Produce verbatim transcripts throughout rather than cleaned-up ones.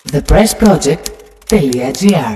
the press project dot g r.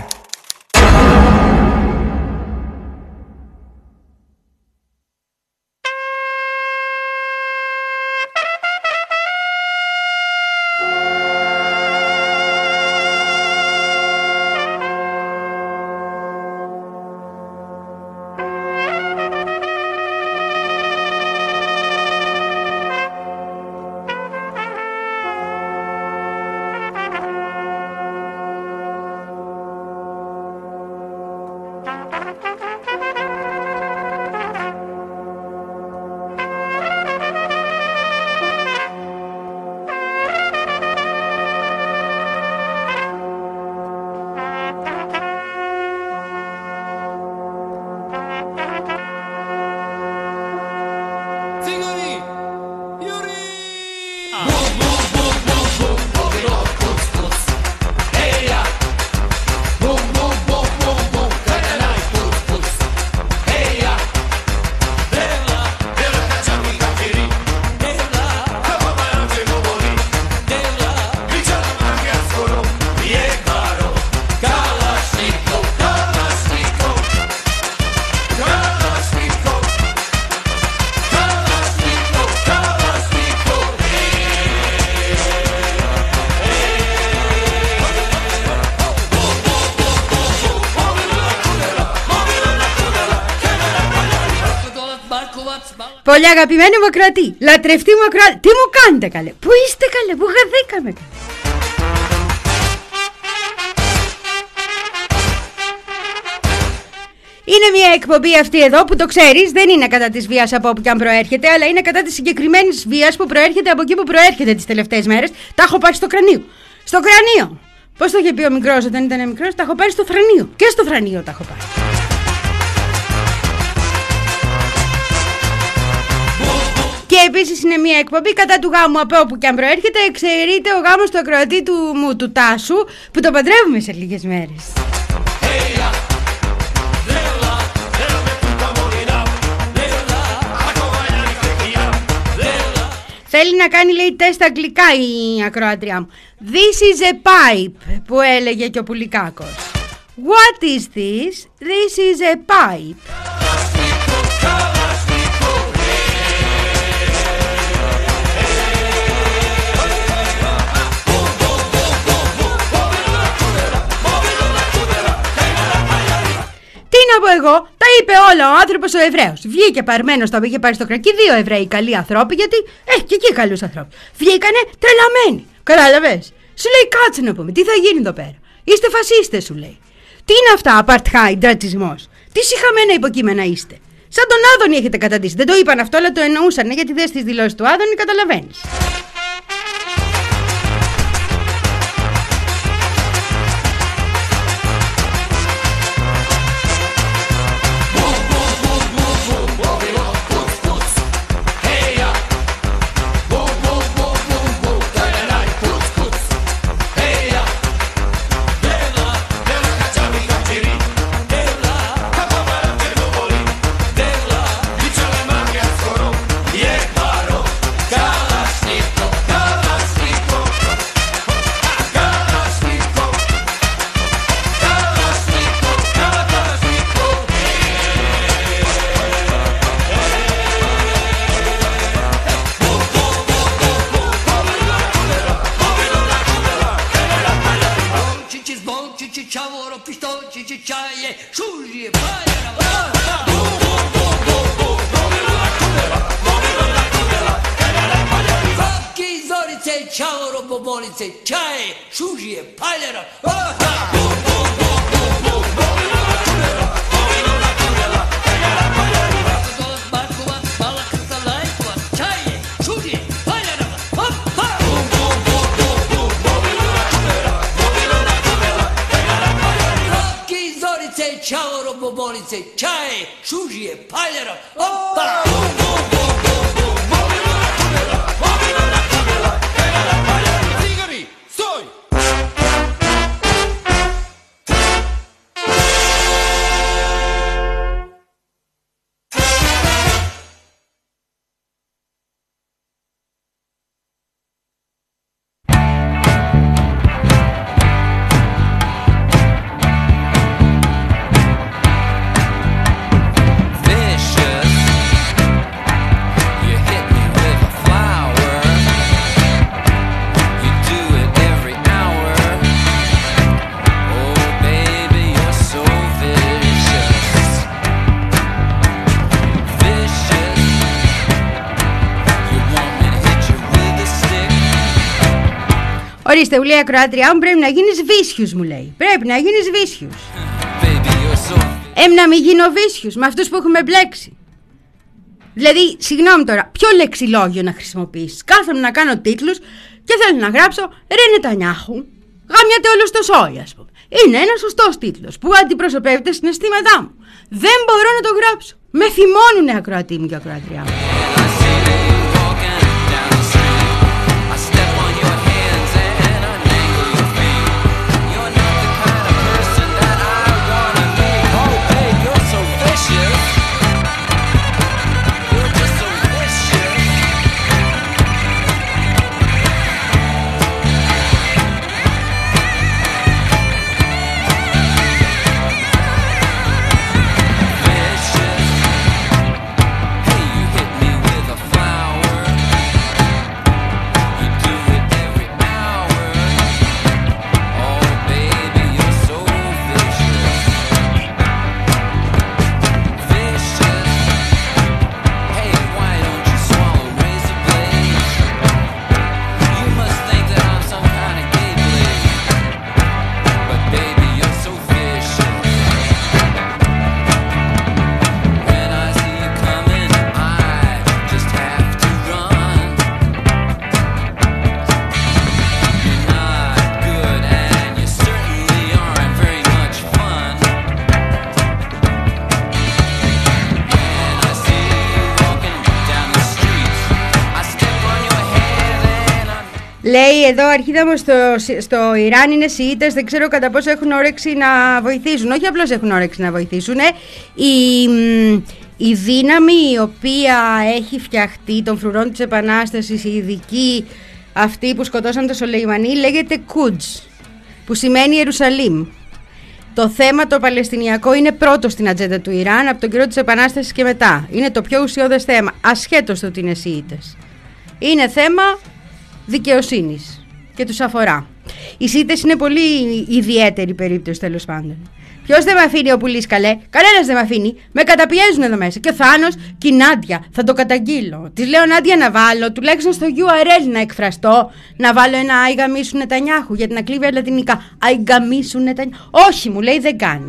Πολύ αγαπημένοι μου ακροατοί, λατρευτοί μου ακροατοί, τι μου κάνετε καλέ, πού είστε καλέ, πού χαθήκαμε καλέ. Είναι μια εκπομπή αυτή εδώ που το ξέρεις, δεν είναι κατά της βίας από όπου και αν προέρχεται, αλλά είναι κατά της συγκεκριμένης βίας που προέρχεται από εκεί που προέρχεται τις τελευταίες μέρες. Τα έχω πάρει στο κρανίο. Στο κρανίο! Πώς το είχε πει ο μικρός όταν ήταν μικρός, τα έχω πάρει στο θρανίο. Και στο θρανίο τα έχω πάρει. Και επίσης είναι μια εκπομπή κατά του γάμου από όπου και αν προέρχεται. Εξαιρείται ο γάμος του ακροατή του μου, του Τάσου, που το παντρεύουμε σε λίγες μέρες. Θέλει να κάνει, λέει, τεστ αγγλικά η ακροάτρια μου. This is a pipe, που έλεγε και ο Πουλικάκος. What is this? This is a pipe. Τι να πω εγώ, τα είπε όλα ο άνθρωπος ο Εβραίος. Βγήκε παρμένος, το είχε πάρει στο κρακί, δύο Εβραίοι καλοί ανθρώποι, γιατί έχει και εκεί καλούς ανθρώπους. Βγήκανε τρελαμένοι. Κατάλαβες. Σου λέει κάτσε να πούμε, τι θα γίνει εδώ πέρα. Είστε φασίστες, σου λέει. Τι είναι αυτά, apartheid, ρατσισμός. Τι συχαμένα υποκείμενα είστε. Σαν τον Άδωνη έχετε καταντήσει. Δεν το είπαν αυτό, αλλά το εννοούσαν, γιατί δες τις δηλώσεις του Άδωνη, καταλαβαίνεις. Ορίστε, μου λέει η ακροάτριά μου, πρέπει να γίνεις βίσιους, μου λέει. Πρέπει να γίνεις βίσιους. Εμ να μην γίνω βίσιους με αυτούς που έχουμε μπλέξει. Δηλαδή, συγγνώμη τώρα, ποιο λεξιλόγιο να χρησιμοποιήσεις? Κάθομαι να κάνω τίτλους και θέλω να γράψω Ρε Νετανιάχου, γάμιατε όλο στο σόι, ας πούμε. Είναι ένας σωστός τίτλος που αντιπροσωπεύει τα συναισθήματά μου. Δεν μπορώ να το γράψω. Με θυμώνουνε ακροατή μου και ακροατριά μου. Λέει εδώ αρχίδα μου, στο, στο Ιράν είναι Σιήτες, δεν ξέρω κατά πόσο έχουν όρεξη να βοηθήσουν. Όχι απλώς έχουν όρεξη να βοηθήσουν. Η, η δύναμη η οποία έχει φτιαχτεί των φρουρών της Επανάστασης, η ειδική αυτή που σκοτώσαν το Σολεϊμανί, λέγεται Κούτζ, που σημαίνει Ιερουσαλήμ. Το θέμα το παλαιστινιακό είναι πρώτο στην ατζέντα του Ιράν από τον καιρό της Επανάστασης και μετά. Είναι το πιο ουσιώδες θέμα, ασχέτως το ότι είναι Σιήτες. Είναι θέμα δικαιοσύνης και τους αφορά. Οι Σιήτες είναι πολύ ιδιαίτερη περίπτωση, τέλος πάντων. Ποιος δεν με αφήνει ο πουλής, καλέ? Κανένας δεν με αφήνει. Με καταπιέζουν εδώ μέσα. Και ο Θάνος και η Νάντια. Θα το καταγγείλω. Της λέω, Νάντια, να βάλω τουλάχιστον στο γιου αρ ελ να εκφραστώ. Να βάλω ένα Αϊγαμίσου Νετανιάχου για την ακρίβεια λατινικά. Αϊγαμίσου Νετανιάχου. Όχι, μου λέει, δεν κάνει.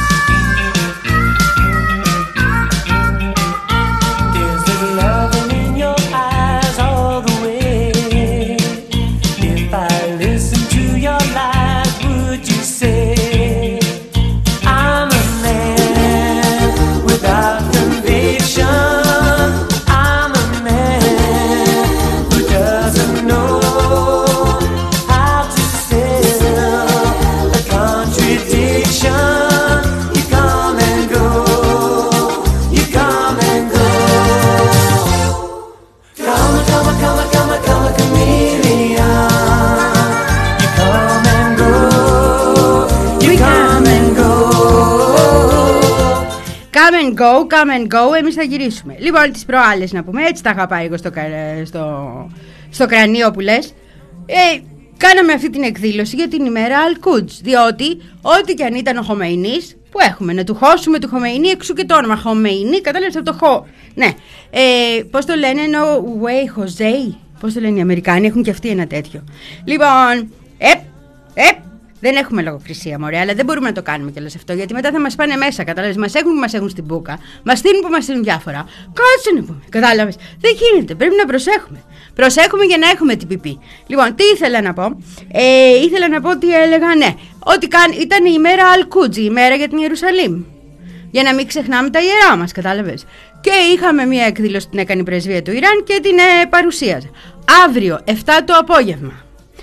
Come and go, come and go, εμείς θα γυρίσουμε. Λοιπόν, τις προάλλες να πούμε, έτσι τα είχα πάει εγώ στο, στο, στο κρανίο που λες. Ε, κάναμε αυτή την εκδήλωση για την ημέρα Al-Quds, διότι ό,τι και αν ήταν ο Χομεϊνής, που έχουμε να του χώσουμε του Χομεϊνή, εξού και το όνομα Χομεϊνή, κατάλαβες από το χω. Ναι, ε, πώς το λένε, ενώ Way Jose, πώς το λένε οι Αμερικάνοι, έχουν και αυτοί ένα τέτοιο. Λοιπόν, επ, επ. Δεν έχουμε λογοκρισία, μωρέ, αλλά δεν μπορούμε να το κάνουμε κιόλας αυτό, γιατί μετά θα μας πάνε μέσα. Κατάλαβες, μας έχουν που μας έχουν στην μπούκα, μας στείλουν που μας στείλουν διάφορα. Κάτσε να πούμε, κατάλαβες. Δεν γίνεται, πρέπει να προσέχουμε. Προσέχουμε για να έχουμε την πιπί. Λοιπόν, τι ήθελα να πω. Ε, ήθελα να πω ότι έλεγα, ναι, ότι καν, ήταν η ημέρα Al-Quds, η ημέρα για την Ιερουσαλήμ. Για να μην ξεχνάμε τα ιερά μας, κατάλαβες. Και είχαμε μια εκδήλωση, την έκανε η πρεσβεία του Ιράν και την ε, παρουσίαζε. Αύριο, εφτά το απόγευμα.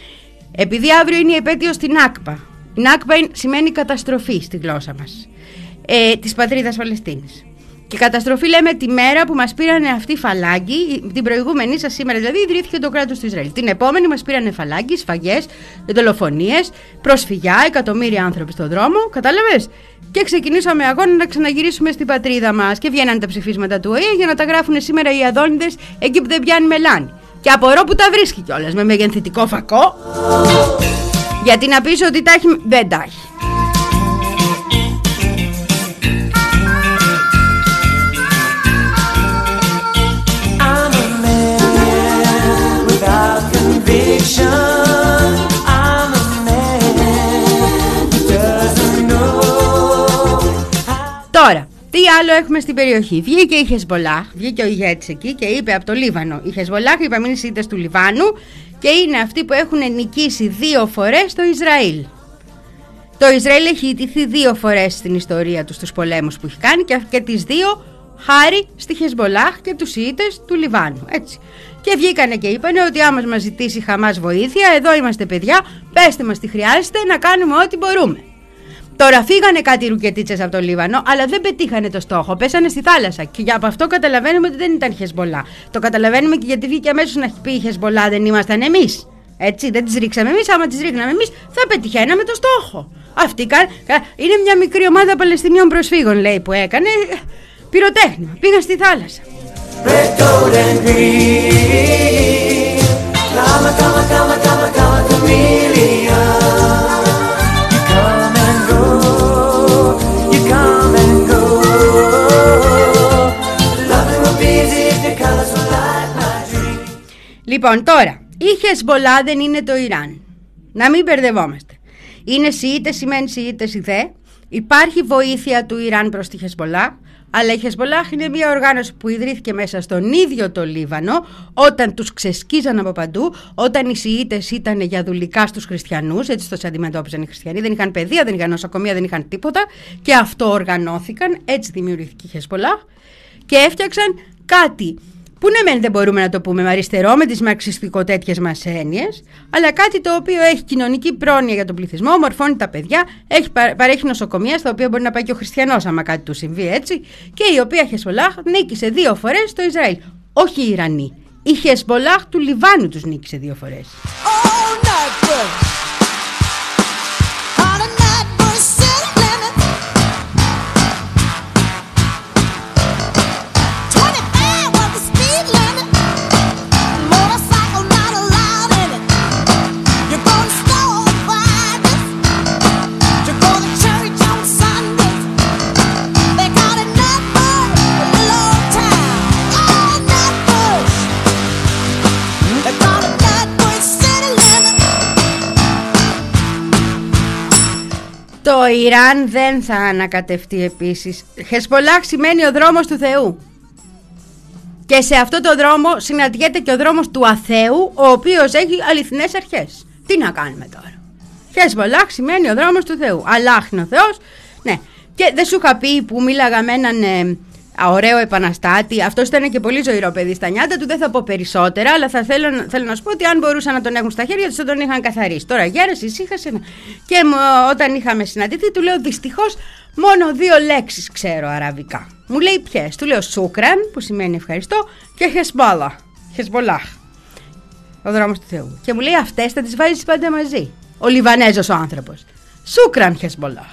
Επειδή αύριο είναι η επέτειος στην Νάκπα. Η Νάκπα σημαίνει καταστροφή στη γλώσσα μας, ε, της πατρίδας Παλαιστίνης. Και καταστροφή λέμε τη μέρα που μας πήρανε αυτή φαλάγγι, την προηγούμενη σας σήμερα δηλαδή ιδρύθηκε το κράτος του Ισραήλ. Την επόμενη μας πήρανε φαλάγγι, σφαγές, δολοφονίες, προσφυγιά, εκατομμύρια άνθρωποι στον δρόμο, κατάλαβες. Και ξεκινήσαμε αγώνα να ξαναγυρίσουμε στην πατρίδα μας. Και βγαίνανε τα ψηφίσματα του Ο Ε Ε για να τα γράφουν σήμερα οι αδόνιδες εκεί που δεν πιάνει μελάνι. Και απορώ που τα βρίσκει κιόλας με μεγενθητικό φακό. Γιατί να πεις ότι τα έχει, δεν τα έχει. I'm a man without conviction. Τι άλλο έχουμε στην περιοχή? Βγήκε η Χεσμπολάχ, βγήκε ο ηγέτης εκεί και είπε από το Λίβανο. Η Χεσμπολάχ, είπαμε, είναι Σιήτες του Λιβάνου και είναι αυτοί που έχουν νικήσει δύο φορές το Ισραήλ. Το Ισραήλ έχει ιτηθεί δύο φορές στην ιστορία του στους πολέμους που έχει κάνει και, και τις δύο χάρη στη Χεσμπολάχ και τους Σιήτες του Λιβάνου. Έτσι. Και βγήκανε και είπανε ότι άμα μας ζητήσει η Χαμάς βοήθεια, εδώ είμαστε παιδιά, πέστε μας τι χρειάζεται, να κάνουμε ό,τι μπορούμε. Τώρα φύγανε κάτι ρουκετίτσες από το Λίβανο, αλλά δεν πετύχανε το στόχο. Πέσανε στη θάλασσα. Και για από αυτό καταλαβαίνουμε ότι δεν ήταν Χεσμπολά. Το καταλαβαίνουμε και γιατί βγήκε αμέσως να πει η Χεσμπολά, δεν ήμασταν εμείς. Έτσι, δεν τις ρίξαμε εμείς. Άμα τις ρίχναμε εμείς, θα πετυχαίναμε το στόχο. Αυτή είναι μια μικρή ομάδα Παλαιστινίων προσφύγων, λέει, που έκανε πυροτέχνημα. Πήγαν στη θάλασσα. Λοιπόν, τώρα, η Χεσμπολά δεν είναι το Ιράν. Να μην μπερδευόμαστε. Είναι Σιήτες, σημαίνει Σιήτες οι δε. Υπάρχει βοήθεια του Ιράν προς τη Χεσμπολά, αλλά η Χεσμπολά είναι μια οργάνωση που ιδρύθηκε μέσα στον ίδιο το Λίβανο, όταν τους ξεσκίζαν από παντού, όταν οι Σιήτες ήταν για δουλικά στους χριστιανούς, έτσι τους αντιμετώπιζαν οι χριστιανοί, δεν είχαν παιδεία, δεν είχαν νοσοκομεία, δεν είχαν τίποτα και αυτό οργανώθηκαν, έτσι δημιουργήθηκε η Χεσμπολά και έφτιαξαν κάτι που ναι μεν δεν μπορούμε να το πούμε με αριστερό, με τις μαρξιστικο-τέτοιες μας έννοιες, αλλά κάτι το οποίο έχει κοινωνική πρόνοια για τον πληθυσμό, μορφώνει τα παιδιά, έχει, παρέχει νοσοκομεία στα οποία μπορεί να πάει και ο χριστιανός άμα κάτι του συμβεί, έτσι, και η οποία Χεσμπολάχ νίκησε δύο φορές στο Ισραήλ. Όχι οι Ιρανοί, η Χεσμπολάχ του Λιβάνου τους νίκησε δύο φορές. Το Ιράν δεν θα ανακατευτεί επίσης. Χεσμπολάχ σημαίνει ο δρόμος του Θεού. Και σε αυτό το δρόμο συναντιέται και ο δρόμος του αθέου, ο οποίος έχει αληθινές αρχές. Τι να κάνουμε τώρα? Χεσμπολάχ σημαίνει ο δρόμος του Θεού. Αλλάχ είναι ο Θεός. Ναι. Και δεν σου είχα πει που μίλαγα με έναν ε, ωραίο επαναστάτη. Αυτός ήταν και πολύ ζωηρό παιδί στα νιάτα του. Δεν θα πω περισσότερα, αλλά θα θέλω, θέλω να σου πω ότι αν μπορούσαν να τον έχουν στα χέρια τους θα τον είχαν καθαρίσει. Τώρα γέρασε, ησύχασε. Και όταν είχαμε συναντηθεί, του λέω δυστυχώς μόνο δύο λέξεις ξέρω αραβικά. Μου λέει ποιες? Του λέω σούκραν, που σημαίνει ευχαριστώ, και Χεσμπόλα. Χεσμπολάχ. Ο δρόμος του Θεού. Και μου λέει αυτές θα τις βάζεις πάντα μαζί. Ο Λιβανέζος ο άνθρωπος. Σούκραν Χεσμπολάχ.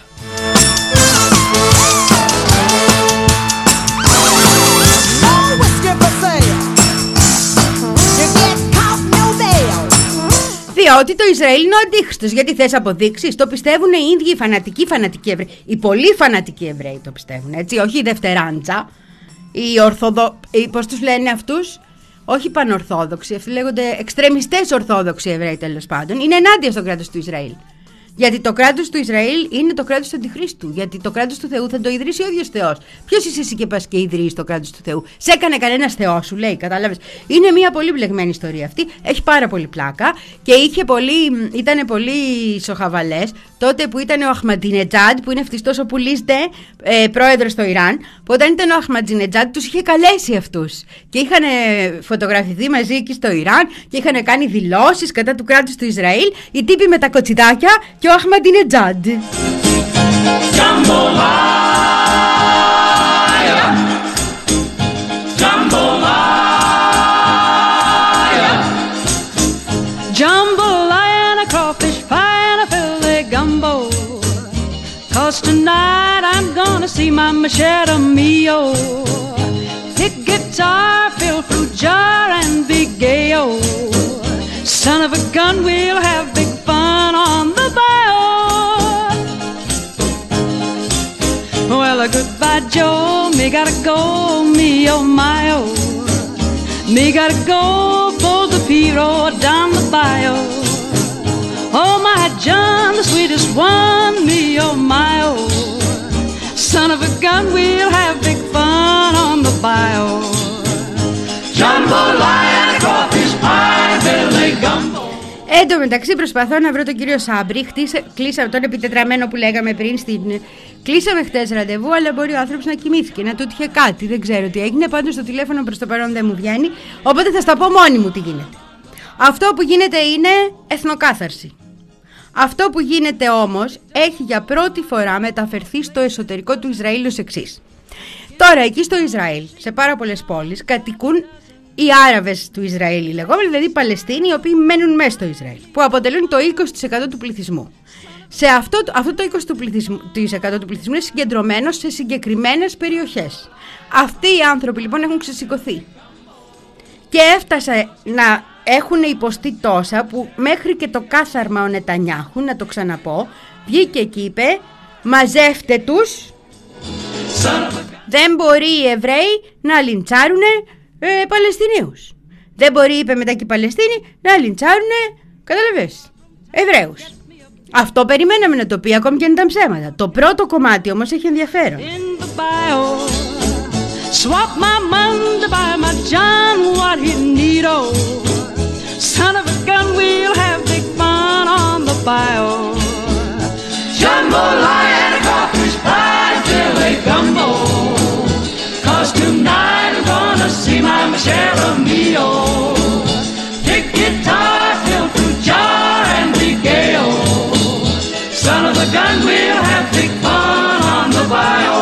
Διότι το Ισραήλ είναι ο αντίχριστος. Γιατί θες αποδείξεις? Το πιστεύουν οι ίδιοι οι φανατικοί φανατικοί Εβραίοι. Οι πολύ φανατικοί Εβραίοι το πιστεύουν, έτσι. Όχι οι δευτεράντζα. Οι ορθοδο... Πώς τους λένε αυτούς? Όχι πανορθόδοξοι. Αυτοί λέγονται εξτρεμιστές ορθόδοξοι Εβραίοι, τέλος πάντων. Είναι ενάντια στο κράτος του Ισραήλ. Γιατί το κράτος του Ισραήλ είναι το κράτος του Αντιχρίστου. Γιατί το κράτος του Θεού θα το ιδρύσει ο ίδιος Θεός. Ποιος είσαι εσύ και πας και ιδρύεις το κράτος του Θεού? Σε έκανε κανένας Θεός, σου λέει, κατάλαβες? Είναι μια πολύ μπλεγμένη ιστορία αυτή. Έχει πάρα πολύ πλάκα και είχε πολύ, ήταν πολύ σοχαβαλές τότε που ήταν ο Αχμαντινετζάντ, που είναι αυτός ο πουλίστε ε, πρόεδρος στο Ιράν. Που όταν ήταν ο Αχμαντινετζάντ τους είχε καλέσει αυτούς και είχαν φωτογραφηθεί μαζί εκεί στο Ιράν και είχαν κάνει δηλώσεις κατά του κράτους του Ισραήλ. Οι τύποι με τα κοτσιδάκια και ο Αχμαντινετζάντ. Jambalaya and a crawfish pie and a filet gumbo. 'Cause tonight I'm gonna see my machete mio. Pick guitar, fill fruit jar and be gay-o. Son of a gun, we'll have big fun on the bayou. Well, a goodbye, Joe, me gotta go, me oh my oh. Me gotta go for the Piro down the bayou. Oh my John, the sweetest one, me oh my oh. Son of a gun, we'll have big fun on the bayou. Jambalaya and a crawfish pie, Billy Gumbo. Εν τω μεταξύ προσπαθώ να βρω τον κύριο Σάμπρη. Χτίσα, κλείσαμε τον επιτετραμένο που λέγαμε πριν στην... Κλείσαμε χτες ραντεβού, αλλά μπορεί ο άνθρωπος να κοιμήθηκε, να του είχε κάτι, δεν ξέρω τι έγινε. Πάντως το τηλέφωνο προς το παρόν δεν μου βγαίνει, οπότε θα στα πω μόνη μου τι γίνεται. Αυτό που γίνεται είναι εθνοκάθαρση. Αυτό που γίνεται όμως έχει για πρώτη φορά μεταφερθεί στο εσωτερικό του Ισραήλ ως εξής. Τώρα εκεί στο Ισραήλ, σε πάρα πολλές πόλεις, κατοικούν οι Άραβες του Ισραήλ, οι λεγόμενοι, δηλαδή οι Παλαιστίνοι, οι οποίοι μένουν μέσα στο Ισραήλ, που αποτελούν το είκοσι τοις εκατό του πληθυσμού. Σε αυτό, αυτό το είκοσι τοις εκατό του πληθυσμού είναι συγκεντρωμένο σε συγκεκριμένες περιοχές. Αυτοί οι άνθρωποι λοιπόν έχουν ξεσηκωθεί και έφτασε να έχουν υποστεί τόσα που μέχρι και το κάθαρμα ο Νετανιάχου, να το ξαναπώ, βγήκε και είπε μαζεύτε τους, δεν μπορεί οι Εβραίοι να λιντσάρουν ε, Παλαιστινίους. Δεν μπορεί, είπε μετά και οι Παλαιστίνοι, να λιντσάρουν, καταλαβες, Εβραίους. Αυτό περιμέναμε να το πει ακόμη και αν ήταν ψέματα. Το πρώτο κομμάτι όμως έχει ενδιαφέρον. Swap my money to buy my John what he need, oh. Son of a gun, we'll have big fun on the bayou. Jambalaya and a crawfish pie, Billy Gumbo. 'Cause tonight I'm gonna see my Michelle Amio. Pick guitar, fill through jar and be gay, oh. Son of a gun, we'll have big fun on the bayou.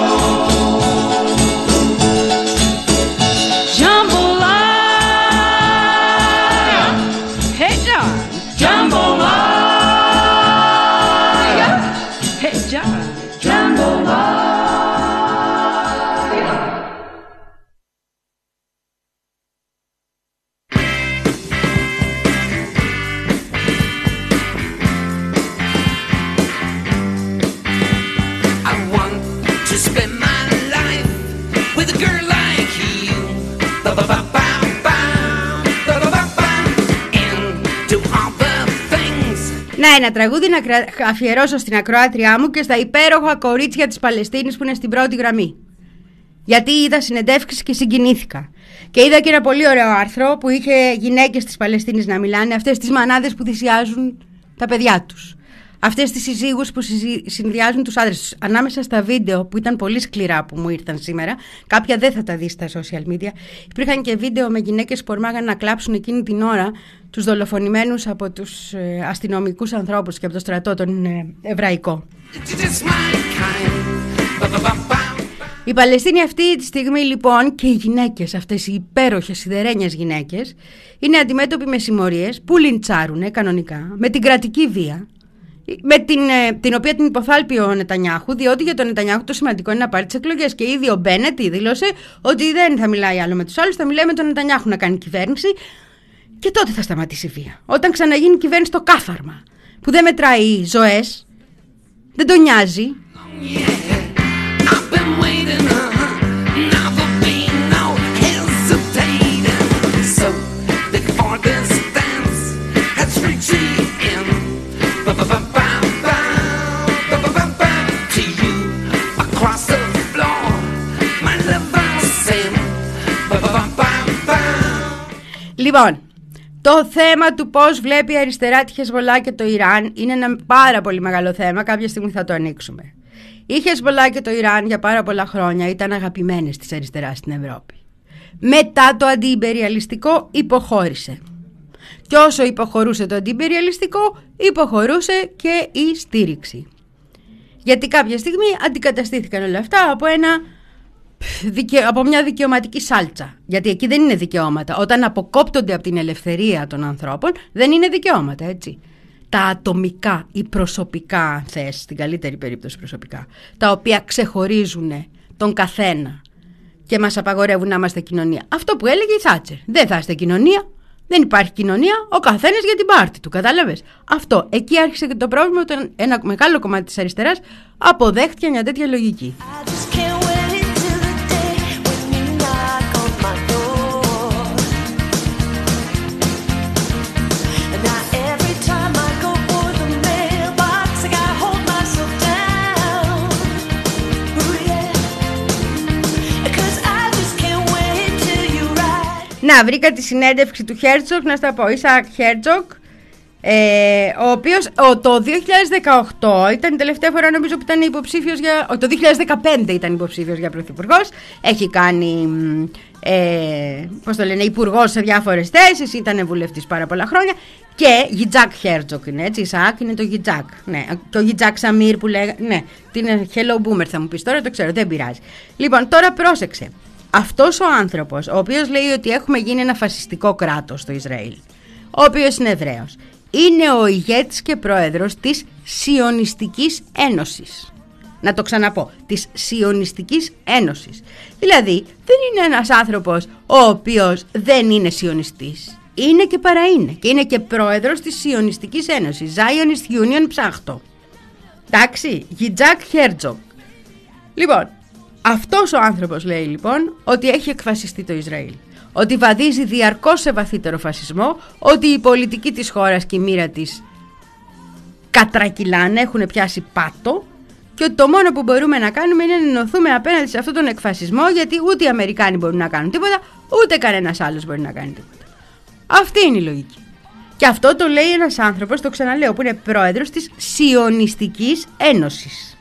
Να, ένα τραγούδι να αφιερώσω στην ακροάτριά μου και στα υπέροχα κορίτσια της Παλαιστίνης που είναι στην πρώτη γραμμή. Γιατί είδα συνεντεύξεις και συγκινήθηκα. Και είδα και ένα πολύ ωραίο άρθρο που είχε γυναίκες της Παλαιστίνης να μιλάνε, αυτές τις μανάδες που θυσιάζουν τα παιδιά τους. Αυτές τις συζύγους που συνδυάζουν τους άντρες τους. Ανάμεσα στα βίντεο που ήταν πολύ σκληρά που μου ήρθαν σήμερα, κάποια δεν θα τα δει στα social media, υπήρχαν και βίντεο με γυναίκες που ορμάγαν να κλάψουν εκείνη την ώρα τους δολοφονημένους από τους ε, αστυνομικούς ανθρώπους και από το στρατό τον ε, εβραϊκό. Η Παλαιστίνη αυτή τη στιγμή λοιπόν και οι γυναίκες, αυτές οι υπέροχες σιδερένιες γυναίκες, είναι αντιμέτωποι με συμμορίες που λιντσάρουνε κανονικά, με την κρατική βία, με την, την οποία την υποθάλπει ο Νετανιάχου, διότι για τον Νετανιάχου το σημαντικό είναι να πάρει τις εκλογές. Και ήδη ο Μπένετ δήλωσε ότι δεν θα μιλάει άλλο με τους άλλους, θα μιλάει με τον Νετανιάχου να κάνει κυβέρνηση και τότε θα σταματήσει η βία. Όταν ξαναγίνει κυβέρνηση το κάθαρμα, που δεν μετράει ζωές, δεν τον νοιάζει. Λοιπόν, το θέμα του πώς βλέπει η αριστερά τη Χεσμολά και το Ιράν είναι ένα πάρα πολύ μεγάλο θέμα. Κάποια στιγμή θα το ανοίξουμε. Η Χεσμολά και το Ιράν για πάρα πολλά χρόνια ήταν αγαπημένες της αριστεράς στην Ευρώπη. Μετά το αντιιμπεριαλιστικό υποχώρησε. Και όσο υποχωρούσε το αντιιμπεριαλιστικό, υποχωρούσε και η στήριξη. Γιατί κάποια στιγμή αντικαταστήθηκαν όλα αυτά από ένα... από μια δικαιωματική σάλτσα. Γιατί εκεί δεν είναι δικαιώματα. Όταν αποκόπτονται από την ελευθερία των ανθρώπων, δεν είναι δικαιώματα, έτσι. Τα ατομικά ή προσωπικά, αν θες, στην καλύτερη περίπτωση προσωπικά, τα οποία ξεχωρίζουν τον καθένα και μας απαγορεύουν να είμαστε κοινωνία. Αυτό που έλεγε η Θάτσερ. Δεν θα είστε κοινωνία, δεν υπάρχει κοινωνία, ο καθένας για την πάρτη του. Κατάλαβες. Αυτό. Εκεί άρχισε και το πρόβλημα όταν ένα μεγάλο κομμάτι της αριστεράς αποδέχτηκε μια τέτοια λογική. Yeah. Να, βρήκα τη συνέντευξη του Χέρτσοκ, να στα πω. Ισαάκ Χέρτσοκ, ε, ο οποίος ο, το δύο χιλιάδες δεκαοκτώ ήταν η τελευταία φορά, νομίζω, που ήταν υποψήφιος για. Το δύο χιλιάδες δεκαπέντε ήταν υποψήφιος για πρωθυπουργός. Έχει κάνει. Ε, πώς το λένε, υπουργός σε διάφορες θέσεις, ήταν βουλευτής πάρα πολλά χρόνια. Και Γιτζάκ Χέρτσοκ είναι, έτσι. Ισαάκ είναι το Γιτζάκ. Ναι, το Γιτζάκ Σαμίρ που λέγανε. Ναι, τι είναι Hello Boomer, θα μου πεις τώρα, το ξέρω, δεν πειράζει. Λοιπόν, τώρα πρόσεξε. Αυτός ο άνθρωπος, ο οποίος λέει ότι έχουμε γίνει ένα φασιστικό κράτος στο Ισραήλ, ο οποίος είναι Εβραίος, είναι ο ηγέτης και πρόεδρος της Σιωνιστικής Ένωσης. Να το ξαναπώ, της Σιωνιστικής Ένωσης. Δηλαδή, δεν είναι ένας άνθρωπος ο οποίος δεν είναι σιωνιστής. Είναι και παρά είναι. Και είναι και πρόεδρος της Σιωνιστικής Ένωσης. Zionist Union ψάχτο. Εντάξει, Γιτζάκ Χέρτσοκ. Λοιπόν, αυτός ο άνθρωπος λέει λοιπόν ότι έχει εκφασιστεί το Ισραήλ. Ότι βαδίζει διαρκώς σε βαθύτερο φασισμό. Ότι η πολιτική της χώρας και η μοίρα της κατρακυλάνε, έχουν πιάσει πάτο. Και ότι το μόνο που μπορούμε να κάνουμε είναι να ενωθούμε απέναντι σε αυτόν τον εκφασισμό, γιατί ούτε οι Αμερικάνοι μπορούν να κάνουν τίποτα, ούτε κανένας άλλος μπορεί να κάνει τίποτα. Αυτή είναι η λογική. Και αυτό το λέει ένας άνθρωπος, το ξαναλέω, που είναι πρόεδρος της Σιωνιστικής Ένωσης.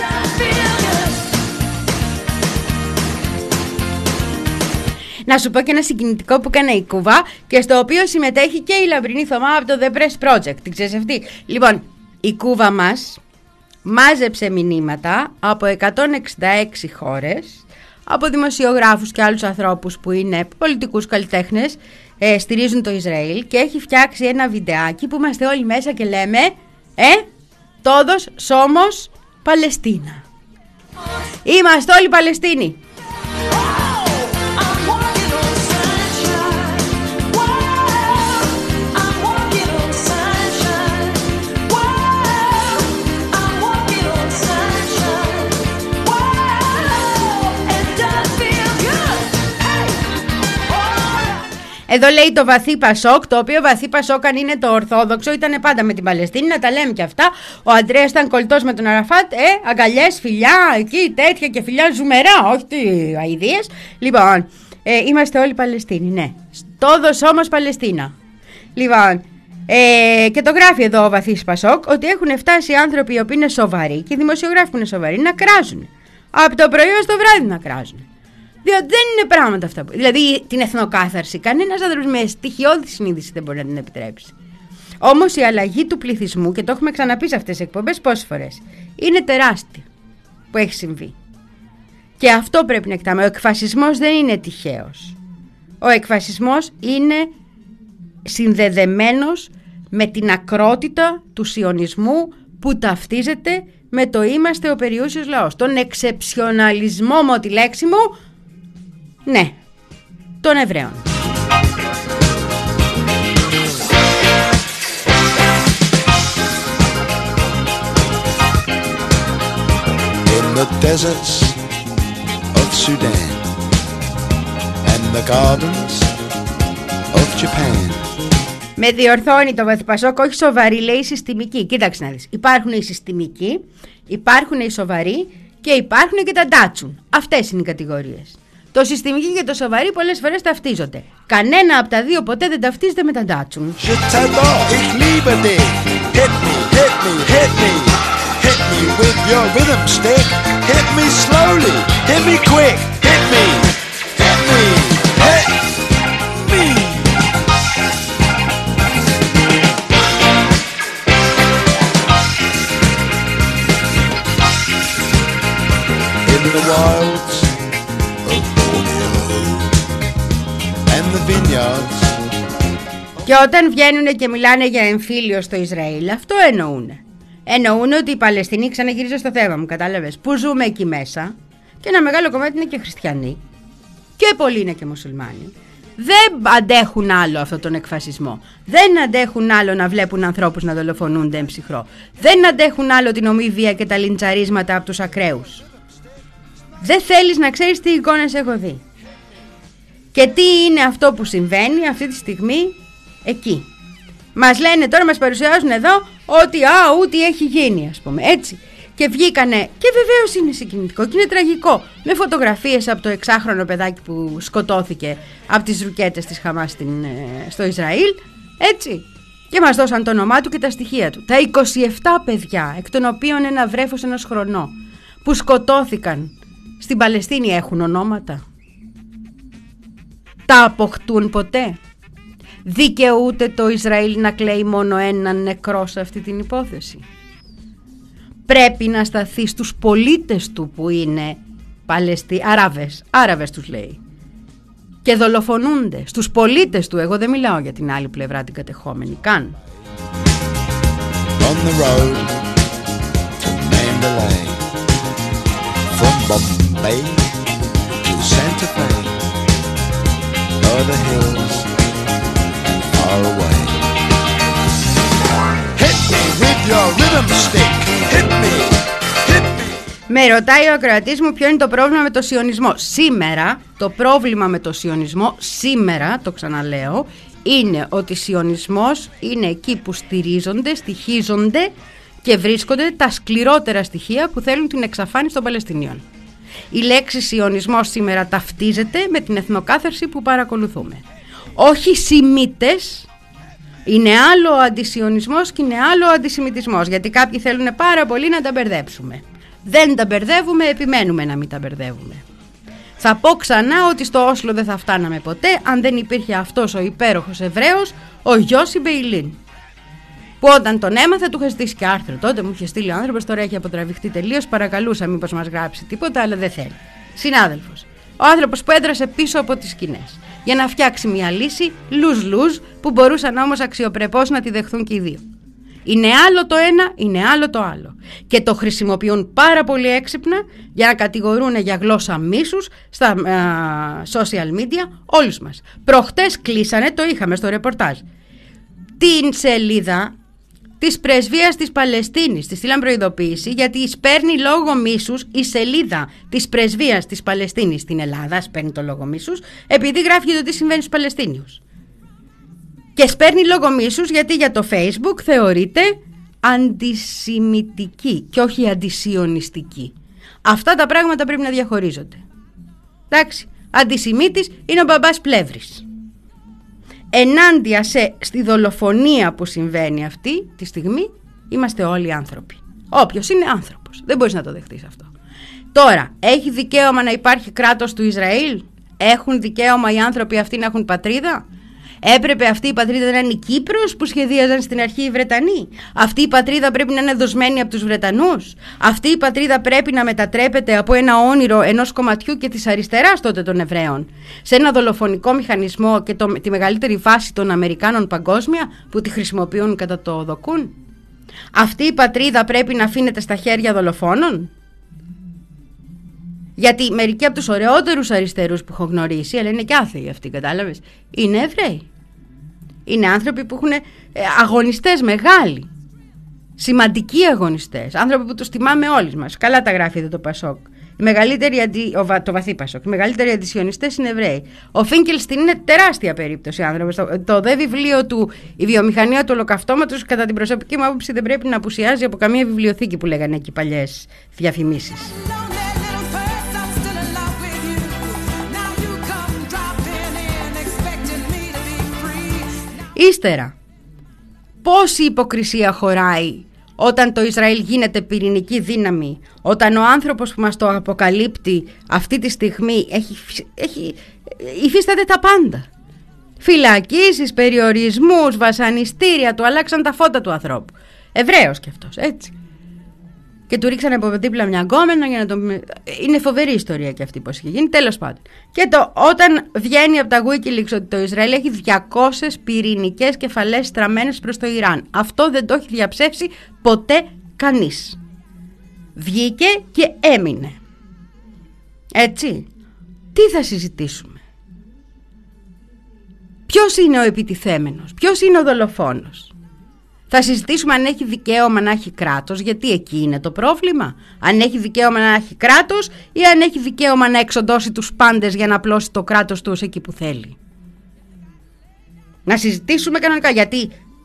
Να σου πω και ένα συγκινητικό που έκανε η Κούβα και στο οποίο συμμετέχει και η Λαμπρινή Θωμά από το The Press Project. Την ξέρεις αυτή? Λοιπόν, η Κούβα μας μάζεψε μηνύματα από εκατόν εξήντα έξι χώρες, από δημοσιογράφους και άλλους ανθρώπους που είναι πολιτικούς καλλιτέχνες, ε, στηρίζουν το Ισραήλ, και έχει φτιάξει ένα βιντεάκι που είμαστε όλοι μέσα και λέμε «Ε, todos somos Παλαιστίνα». Είμαστε όλοι Παλαιστίνοι. Εδώ λέει το βαθύ Πασόκ, το οποίο βαθύ Πασόκ, αν είναι το ορθόδοξο, ήταν πάντα με την Παλαιστίνη, να τα λέμε και αυτά. Ο Αντρέας ήταν κολλητός με τον Αραφάτ, ε, αγκαλιές, φιλιά, εκεί, τέτοια και φιλιά ζουμερά, όχι τι αηδίες. Λοιπόν, ε, είμαστε όλοι Παλαιστίνοι, ναι. Todos όμως Παλαιστίνα. Λοιπόν, ε, και το γράφει εδώ ο βαθύς Πασόκ, ότι έχουν φτάσει άνθρωποι οι οποίοι είναι σοβαροί και οι δημοσιογράφοι που είναι σοβαροί να κράζουν. Από το πρωί ως το βράδυ να κράζουν. Διότι δεν είναι πράγματα αυτά. Δηλαδή την εθνοκάθαρση κανένας άνθρωπος με στοιχειώδη συνείδηση δεν μπορεί να την επιτρέψει. Όμως η αλλαγή του πληθυσμού, και το έχουμε ξαναπεί σε αυτές τις εκπομπές πόσες φορές, είναι τεράστια που έχει συμβεί. Και αυτό πρέπει να εκτάμε. Ο εκφασισμός δεν είναι τυχαίος. Ο εκφασισμός είναι συνδεδεμένος με την ακρότητα του σιωνισμού που ταυτίζεται με το είμαστε ο περιούσιος λαός. Τον εξεψιοναλισμό με τη λέξη μου, ναι, των Εβραίων. In the deserts of Sudan and the gardens of Japan. Με διορθώνει το Βαθυπασόκ, όχι σοβαρή, λέει συστημική. Κοίταξε να δεις. Υπάρχουν οι συστημικοί, υπάρχουν οι σοβαροί και υπάρχουν και τα ντάτσουν. Αυτές είναι οι κατηγορίες. Το συστημική και το σοβαρή πολλές φορές ταυτίζονται. Κανένα από τα δύο ποτέ δεν ταυτίζεται με τα ντάτσουν. In the wilds of Borneo and the vineyards. Και όταν βγαίνουν και μιλάνε για εμφύλιο στο Ισραήλ, αυτό εννοούν. Εννοούν ότι οι Παλαιστινοί, ξαναγυρίζω στο θέμα μου, κατάλαβες, που ζούμε εκεί μέσα, και ένα μεγάλο κομμάτι είναι και χριστιανοί, και πολλοί είναι και μουσουλμάνοι, δεν αντέχουν άλλο αυτόν τον εκφασισμό. Δεν αντέχουν άλλο να βλέπουν ανθρώπους να δολοφονούνται εν ψυχρό. Δεν αντέχουν άλλο την ομοιβία και τα λιντσαρίσματα από τους ακραίους. Δεν θέλεις να ξέρεις τι εικόνες έχω δει. Και τι είναι αυτό που συμβαίνει αυτή τη στιγμή εκεί. Μας λένε τώρα, μας παρουσιάζουν εδώ ότι α, ούτε έχει γίνει, ας πούμε, έτσι. Και βγήκανε, και βεβαίως είναι συγκινητικό και είναι τραγικό, με φωτογραφίες από το εξάχρονο παιδάκι που σκοτώθηκε από τις ρουκέτες της Χαμάς στην, στο Ισραήλ, έτσι. Και μας δώσαν το όνομά του και τα στοιχεία του. Τα είκοσι επτά παιδιά, εκ των οποίων ένα βρέφος ενός χρονό, που σκοτώθηκαν στην Παλαιστίνη, έχουν ονόματα? Τα αποκτούν ποτέ? Δικαιούται το Ισραήλ να κλαίει μόνο έναν νεκρό σε αυτή την υπόθεση? Πρέπει να σταθεί στους πολίτες του που είναι Παλαιστί... Άραβες, Άραβες τους λέει, και δολοφονούνται, στους πολίτες του. Εγώ δεν μιλάω για την άλλη πλευρά, την κατεχόμενη καν. On the road to Mandalay, from Bombay to Santa Fe, o'er the hills and far away. Hit me with your rhythm stick, hit me, hit me. Με ρωτάει ο ακροατής μου ποιο είναι το πρόβλημα με το σιωνισμό. Σήμερα το πρόβλημα με το σιωνισμό, σήμερα το ξαναλέω, είναι ότι σιωνισμός είναι εκεί που στηρίζονται, στοιχίζονται και βρίσκονται τα σκληρότερα στοιχεία που θέλουν την εξαφάνιση των Παλαιστινίων. Η λέξη σιωνισμός σήμερα ταυτίζεται με την εθνοκάθαρση που παρακολουθούμε. Όχι Σιμίτες, είναι άλλο ο αντισιωνισμός και είναι άλλο ο αντισημιτισμός, γιατί κάποιοι θέλουν πάρα πολύ να τα μπερδέψουμε. Δεν τα μπερδεύουμε, επιμένουμε να μην τα μπερδεύουμε. Θα πω ξανά ότι στο Όσλο δεν θα φτάναμε ποτέ αν δεν υπήρχε αυτός ο υπέροχος Εβραίος, ο Γιώση Μπεϊλίν, που όταν τον έμαθα του είχα ζητήσει και άρθρο. Τότε μου είχε στείλει ο άνθρωπος, τώρα έχει αποτραβηχτεί τελείως. Παρακαλούσα μήπως μας γράψει τίποτα, αλλά δεν θέλει. Συνάδελφος, ο άνθρωπος που έδρασε πίσω από τις σκηνές για να φτιάξει μια λύση lose-lose, που μπορούσαν όμως αξιοπρεπώς να τη δεχθούν και οι δύο. Είναι άλλο το ένα, είναι άλλο το άλλο. Και το χρησιμοποιούν πάρα πολύ έξυπνα για να κατηγορούν για γλώσσα μίσους στα α, social media όλους μας. Προχτές κλείσανε, το είχαμε στο ρεπορτάζ, την σελίδα της πρεσβείας της Παλαιστίνης. Της στείλαν προειδοποίηση γιατί σπέρνει λόγο μίσους η σελίδα της πρεσβείας της Παλαιστίνης στην Ελλάδα, σπέρνει το λόγο μίσους, επειδή γράφει για το τι συμβαίνει στους Παλαιστίνιους. Και σπέρνει λόγο μίσους γιατί για το Facebook θεωρείται αντισημιτική και όχι αντισιωνιστική. Αυτά τα πράγματα πρέπει να διαχωρίζονται. Εντάξει, αντισημίτης είναι ο μπαμπάς Πλεύρης. Ενάντια σε, στη δολοφονία που συμβαίνει αυτή τη στιγμή, είμαστε όλοι άνθρωποι. Όποιος είναι άνθρωπος, δεν μπορείς να το δεχτείς αυτό. Τώρα, έχει δικαίωμα να υπάρχει κράτος του Ισραήλ? Έχουν δικαίωμα οι άνθρωποι αυτοί να έχουν πατρίδα? Έπρεπε αυτή η πατρίδα να είναι η Κύπρος που σχεδίαζαν στην αρχή οι Βρετανοί? Αυτή η πατρίδα πρέπει να είναι δοσμένη από τους Βρετανούς? Αυτή η πατρίδα πρέπει να μετατρέπεται από ένα όνειρο ενός κομματιού και της αριστεράς τότε των Εβραίων σε ένα δολοφονικό μηχανισμό και το, τη μεγαλύτερη βάση των Αμερικάνων παγκόσμια που τη χρησιμοποιούν κατά το δοκούν? Αυτή η πατρίδα πρέπει να αφήνεται στα χέρια δολοφόνων? Γιατί μερικοί από τους ωραιότερους αριστερούς που έχω γνωρίσει, αλλά είναι και άθεοι αυτοί, κατάλαβες, είναι Εβραίοι. Είναι άνθρωποι που έχουν αγωνιστές μεγάλοι, σημαντικοί αγωνιστές, άνθρωποι που τους τιμάμε όλοι μας. Καλά τα γράφει εδώ το Πασόκ. Οι μεγαλύτεροι αντι... το βαθύ Πασόκ. Οι μεγαλύτεροι αντισιωνιστές είναι Εβραίοι. Ο Φίνκελστιν είναι τεράστια περίπτωση άνθρωπος. Το, το δε βιβλίο του, η βιομηχανία του ολοκαυτώματος, κατά την προσωπική μου άποψη, δεν πρέπει να απουσιάζει από καμία βιβλιοθήκη που λέγανε εκεί παλιές διαφημίσεις. Ύστερα, πόση υποκρισία χωράει όταν το Ισραήλ γίνεται πυρηνική δύναμη, όταν ο άνθρωπος που μας το αποκαλύπτει αυτή τη στιγμή έχει, έχει, υφίσταται τα πάντα. Φυλακίσεις, περιορισμούς, βασανιστήρια, του αλλάξαν τα φώτα του ανθρώπου. Εβραίος κι αυτός, έτσι. Και του ρίξανε από δίπλα μια γκόμενα για να τον... Είναι φοβερή ιστορία και αυτή πως είχε γίνει, τέλος πάντων. Και το, όταν βγαίνει από τα Wikileaks ότι το Ισραήλ έχει διακόσιες πυρηνικές κεφαλές στραμμένες προς το Ιράν. Αυτό δεν το έχει διαψεύσει ποτέ κανείς. Βγήκε και έμεινε. Έτσι. Τι θα συζητήσουμε? Ποιος είναι ο επιτιθέμενος? Ποιος είναι ο δολοφόνος? Θα συζητήσουμε αν έχει δικαίωμα να έχει κράτος, γιατί εκεί είναι το πρόβλημα. Αν έχει δικαίωμα να έχει κράτος ή αν έχει δικαίωμα να εξοντώσει τους πάντες για να απλώσει το κράτος του εκεί που θέλει. Να συζητήσουμε κανονικά, γιατί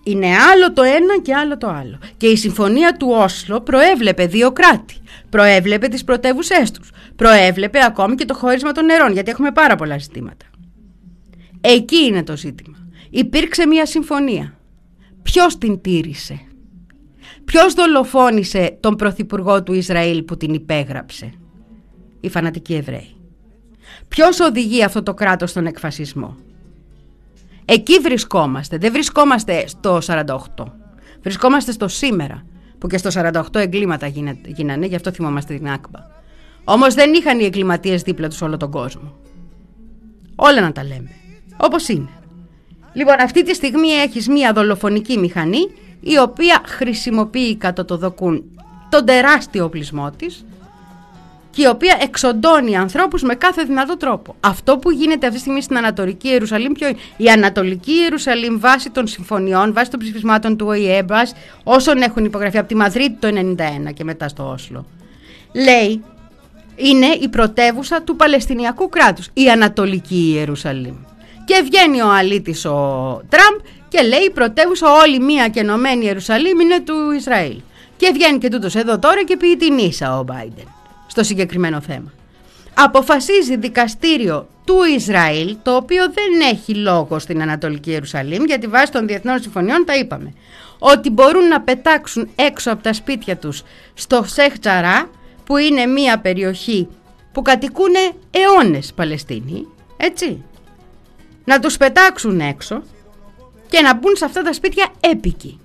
είναι άλλο το ένα και άλλο το άλλο. Και η συμφωνία του Όσλο προέβλεπε δύο κράτη. Προέβλεπε τις πρωτεύουσές τους. Προέβλεπε ακόμη και το χώρισμα των νερών, γιατί έχουμε πάρα πολλά ζητήματα. Εκεί είναι το ζήτημα. Υπήρξε μια συμφωνία. Ποιος την τήρησε? Ποιος δολοφόνησε τον πρωθυπουργό του Ισραήλ που την υπέγραψε? Οι φανατικοί Εβραίοι. Ποιος οδηγεί αυτό το κράτος στον εκφασισμό? Εκεί βρισκόμαστε. Δεν βρισκόμαστε στο σαράντα οκτώ. Βρισκόμαστε στο σήμερα, που και στο σαράντα οκτώ εγκλήματα γίνανε, γι' αυτό θυμόμαστε την Άκμπα. Όμως δεν είχαν οι εγκληματίες δίπλα τους όλο τον κόσμο. Όλα να τα λέμε όπως είναι. Λοιπόν, αυτή τη στιγμή έχεις μία δολοφονική μηχανή, η οποία χρησιμοποιεί κατά το δοκούν τον τεράστιο οπλισμό της και η οποία εξοντώνει ανθρώπους με κάθε δυνατό τρόπο. Αυτό που γίνεται αυτή τη στιγμή στην Ανατολική Ιερουσαλήμ, ποιο είναι? Η Ανατολική Ιερουσαλήμ, βάσει των συμφωνιών, βάσει των ψηφισμάτων του Ο Η Ε, όσων έχουν υπογραφεί από τη Μαδρίτη το ενενήντα ένα και μετά στο Όσλο, λέει, είναι η πρωτεύουσα του Παλαιστινιακού κράτους, η Ανατολική Ιερουσαλήμ. Και βγαίνει ο αλήτης ο Τραμπ και λέει, η πρωτεύουσα όλη μία και ενωμένη Ιερουσαλήμ είναι του Ισραήλ. Και βγαίνει και τούτος εδώ τώρα και πει την ίσα ο Μπάιντεν στο συγκεκριμένο θέμα. Αποφασίζει δικαστήριο του Ισραήλ, το οποίο δεν έχει λόγο στην Ανατολική Ιερουσαλήμ, γιατί βάσει των διεθνών συμφωνιών τα είπαμε, ότι μπορούν να πετάξουν έξω από τα σπίτια τους στο Σεχ Τζαρά, που είναι μία περιοχή που κατοικούν αιώνες Παλαιστίνοι, έτσι, να τους πετάξουν έξω και να μπουν σε αυτά τα σπίτια έπικοι.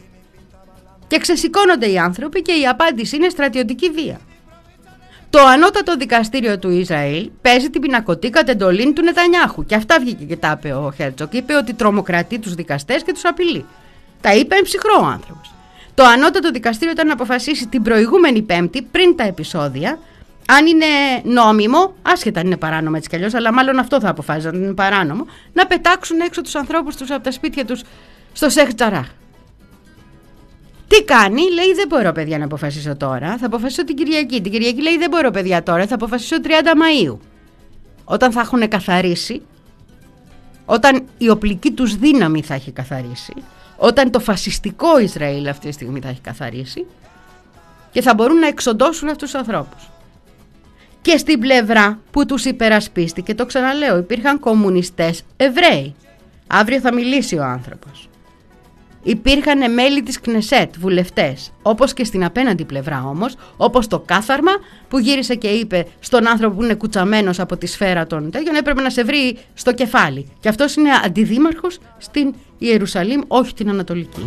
Και ξεσηκώνονται οι άνθρωποι και η απάντηση είναι στρατιωτική βία. Το ανώτατο δικαστήριο του Ισραήλ παίζει την πινακωτή κατ' εντολή του Νετανιάχου. Και αυτά βγήκε και τα είπε ο Χέρτσοκ. Είπε ότι τρομοκρατεί τους δικαστές και τους απειλεί. Τα είπε ψυχρό ο άνθρωπος. Το ανώτατο δικαστήριο ήταν να αποφασίσει την προηγούμενη Πέμπτη, πριν τα επεισόδια, αν είναι νόμιμο, άσχετα αν είναι παράνομο έτσι κι αλλιώς, αλλά μάλλον αυτό θα αποφάσιζαν, αν είναι παράνομο, να πετάξουν έξω τους ανθρώπους τους από τα σπίτια τους στο Σεχ Τζαράχ. Τι κάνει? Λέει, δεν μπορώ παιδιά να αποφασίσω τώρα, θα αποφασίσω την Κυριακή. Την Κυριακή λέει, δεν μπορώ παιδιά τώρα, θα αποφασίσω τριάντα Μαΐου. Όταν θα έχουν καθαρίσει, όταν η οπλική τους δύναμη θα έχει καθαρίσει, όταν το φασιστικό Ισραήλ αυτή τη στιγμή θα έχει καθαρίσει και θα μπορούν να εξοντώσουν αυτούς τους ανθρώπους. Και στην πλευρά που τους υπερασπίστηκε, το ξαναλέω, υπήρχαν κομμουνιστές Εβραίοι. Αύριο θα μιλήσει ο άνθρωπος. Υπήρχαν μέλη της Κνεσέτ, βουλευτές, όπως και στην απέναντι πλευρά όμως, όπως το κάθαρμα που γύρισε και είπε στον άνθρωπο που είναι κουτσαμένος από τη σφαίρα των τέτοιων, έπρεπε να σε βρει στο κεφάλι. Και αυτός είναι αντιδήμαρχος στην Ιερουσαλήμ, όχι την Ανατολική.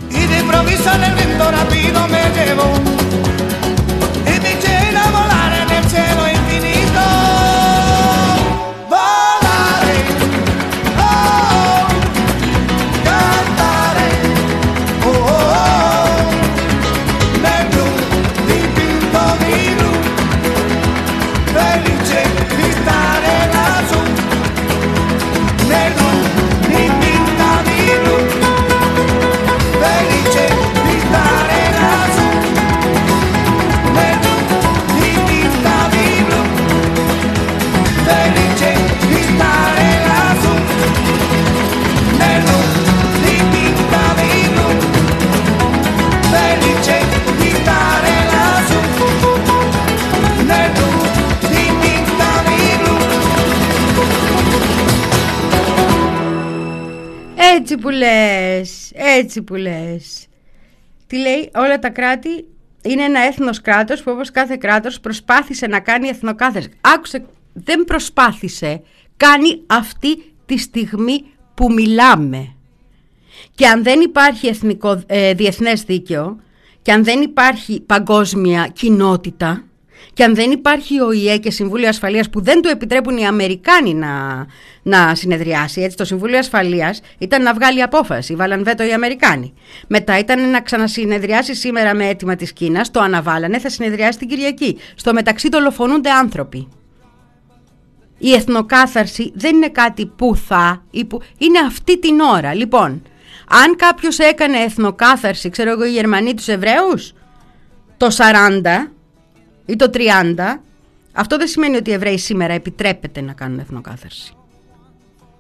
Έτσι που λες, έτσι που λες. Τι λέει? Όλα τα κράτη είναι ένα έθνος κράτος που όπως κάθε κράτος προσπάθησε να κάνει εθνοκάθαρση. Άκουσε, δεν προσπάθησε, κάνει αυτή τη στιγμή που μιλάμε. Και αν δεν υπάρχει εθνικό, ε, διεθνές δίκαιο, και αν δεν υπάρχει παγκόσμια κοινότητα, και αν δεν υπάρχει ο Η Ε και Συμβούλιο Ασφαλείας που δεν του επιτρέπουν οι Αμερικάνοι να, να συνεδριάσει, έτσι, το Συμβούλιο Ασφαλείας ήταν να βγάλει απόφαση, βάλαν βέτο οι Αμερικάνοι. Μετά ήταν να ξανασυνεδριάσει σήμερα με αίτημα της Κίνας, το αναβάλανε, θα συνεδριάσει την Κυριακή. Στο μεταξύ δολοφονούνται άνθρωποι. Η εθνοκάθαρση δεν είναι κάτι που θα, ή που, είναι αυτή την ώρα. Λοιπόν, αν κάποιος έκανε εθνοκάθαρση, ξέρω εγώ οι Γερμανοί τους Εβραίους, το σαράντα ή το τριάντα, αυτό δεν σημαίνει ότι οι Εβραίοι σήμερα επιτρέπεται να κάνουν εθνοκάθαρση.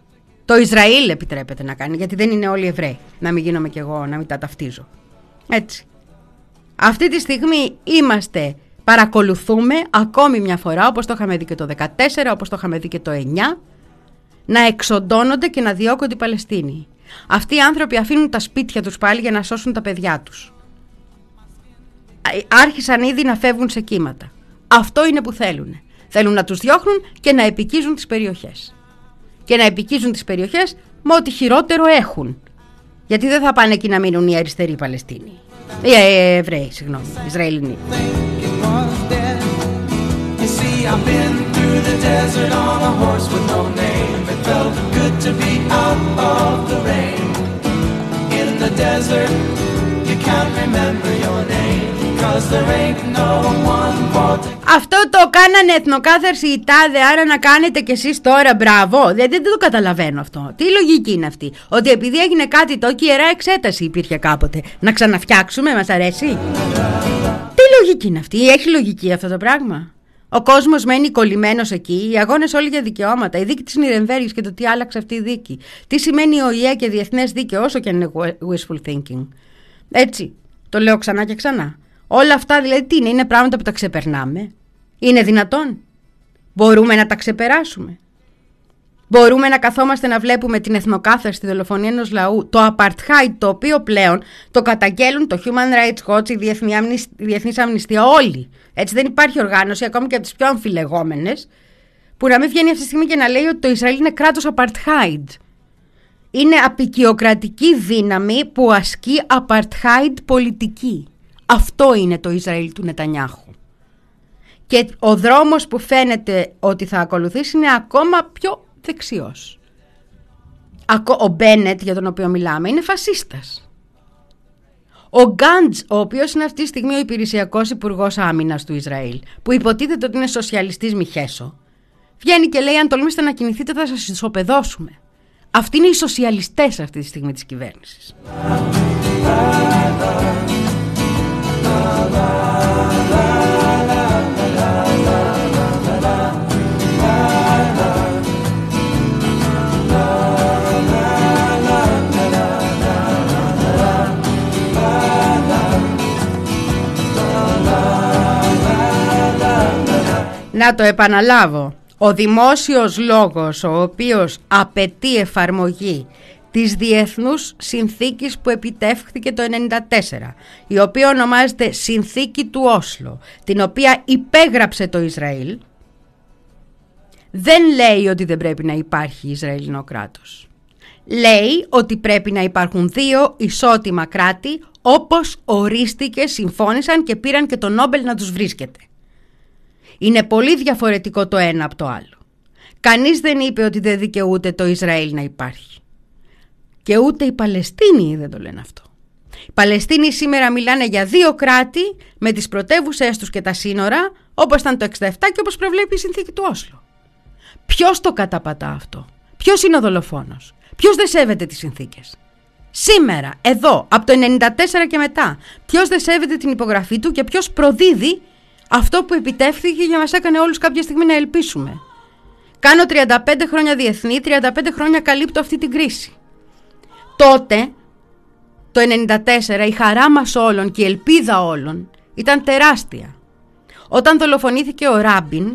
Το Ισραήλ επιτρέπεται να κάνει, γιατί δεν είναι όλοι Εβραίοι. Να μην γίνομαι κι εγώ, να μην τα ταυτίζω. Έτσι. Αυτή τη στιγμή είμαστε, παρακολουθούμε ακόμη μια φορά, όπως το είχαμε δει και το δεκατέσσερα, όπως το είχαμε δει και το εννιά, να εξοντώνονται και να διώκονται οι Παλαιστίνοι. Αυτοί οι άνθρωποι αφήνουν τα σπίτια τους πάλι για να σώσουν τα παιδιά τους. Άρχισαν ήδη να φεύγουν σε κύματα. Αυτό είναι που θέλουν. Θέλουν να τους διώχνουν και να επικίζουν τις περιοχές. Και να επικίζουν τις περιοχές με ό,τι χειρότερο έχουν. Γιατί δεν θα πάνε εκεί να μείνουν οι αριστεροί Παλαιστίνοι. Οι Εβραίοι, συγγνώμη, Ισραηλινοί. I've been through the desert on a horse with no name. It felt good to be out of the rain. In the desert, you can't remember your name. Cause there ain't no one for to... Αυτό το κάνανε εθνοκάθαρση οι τάδε, άρα να κάνετε κι εσείς τώρα, μπράβο. Δεν, δεν το καταλαβαίνω αυτό. Τι λογική είναι αυτή? Ότι επειδή έγινε κάτι το ιερά εξέταση υπήρχε κάποτε. Να ξαναφτιάξουμε, μας αρέσει? Τι λογική είναι αυτή? Έχει λογική αυτό το πράγμα? Ο κόσμος μένει κολλημένος εκεί, οι αγώνες όλοι για δικαιώματα, η δίκη της Νιρεμβέργης και το τι άλλαξε αυτή η δίκη. Τι σημαίνει ο ΙΕ και διεθνές δίκαιο, όσο και αν είναι wishful thinking. Έτσι, το λέω ξανά και ξανά. Όλα αυτά δηλαδή τι είναι, είναι πράγματα που τα ξεπερνάμε? Είναι δυνατόν? Μπορούμε να τα ξεπεράσουμε? Μπορούμε να καθόμαστε να βλέπουμε την εθνοκάθαρση, τη δολοφονία ενός λαού, το apartheid, το οποίο πλέον το καταγγέλουν το Human Rights Watch, η Διεθνής Αμνηστία, όλοι. Έτσι δεν υπάρχει οργάνωση, ακόμη και από τις πιο αμφιλεγόμενες, που να μην βγαίνει αυτή τη στιγμή και να λέει ότι το Ισραήλ είναι κράτος apartheid. Είναι απικιοκρατική δύναμη που ασκεί apartheid πολιτική. Αυτό είναι το Ισραήλ του Νετανιάχου. Και ο δρόμος που φαίνεται ότι θα ακολουθήσει είναι ακόμα πιο δεξιός. Ο Μπένετ, για τον οποίο μιλάμε, είναι φασίστας. Ο Γκάντζ, ο οποίος είναι αυτή τη στιγμή ο υπηρεσιακός υπουργός άμυνας του Ισραήλ, που υποτίθεται ότι είναι σοσιαλιστής Μιχέσο, βγαίνει και λέει: αν τολμήσετε να κινηθείτε θα σας ισοπεδώσουμε. Αυτοί είναι οι σοσιαλιστές αυτή τη στιγμή της κυβέρνησης. Να το επαναλάβω. Ο δημόσιος λόγος, ο οποίος απαιτεί εφαρμογή της Διεθνούς Συνθήκης που επιτεύχθηκε το ενενήντα τέσσερα, η οποία ονομάζεται Συνθήκη του Όσλο, την οποία υπέγραψε το Ισραήλ, δεν λέει ότι δεν πρέπει να υπάρχει Ισραηλινό κράτος. Λέει ότι πρέπει να υπάρχουν δύο ισότιμα κράτη, όπως ορίστηκε, συμφώνησαν και πήραν και το Νόμπελ να τους βρίσκεται. Είναι πολύ διαφορετικό το ένα από το άλλο. Κανείς δεν είπε ότι δεν δικαιούται το Ισραήλ να υπάρχει. Και ούτε οι Παλαιστίνοι δεν το λένε αυτό. Οι Παλαιστίνοι σήμερα μιλάνε για δύο κράτη με τις πρωτεύουσές τους και τα σύνορα, όπως ήταν το εξήντα επτά και όπως προβλέπει η συνθήκη του Όσλο. Ποιος το καταπατά αυτό? Ποιος είναι ο δολοφόνος? Ποιος δεν σέβεται τις συνθήκες? Σήμερα, εδώ, από το ενενήντα τέσσερα και μετά, ποιος δεν σέβεται την υπογραφή του και ποιος προδίδει αυτό που επιτεύχθηκε και μας έκανε όλους κάποια στιγμή να ελπίσουμε? Κάνω τριάντα πέντε χρόνια διεθνή, τριάντα πέντε χρόνια καλύπτω αυτή την κρίση. Τότε, το ενενήντα τέσσερα, η χαρά μας όλων και η ελπίδα όλων ήταν τεράστια. Όταν δολοφονήθηκε ο Ράμπιν,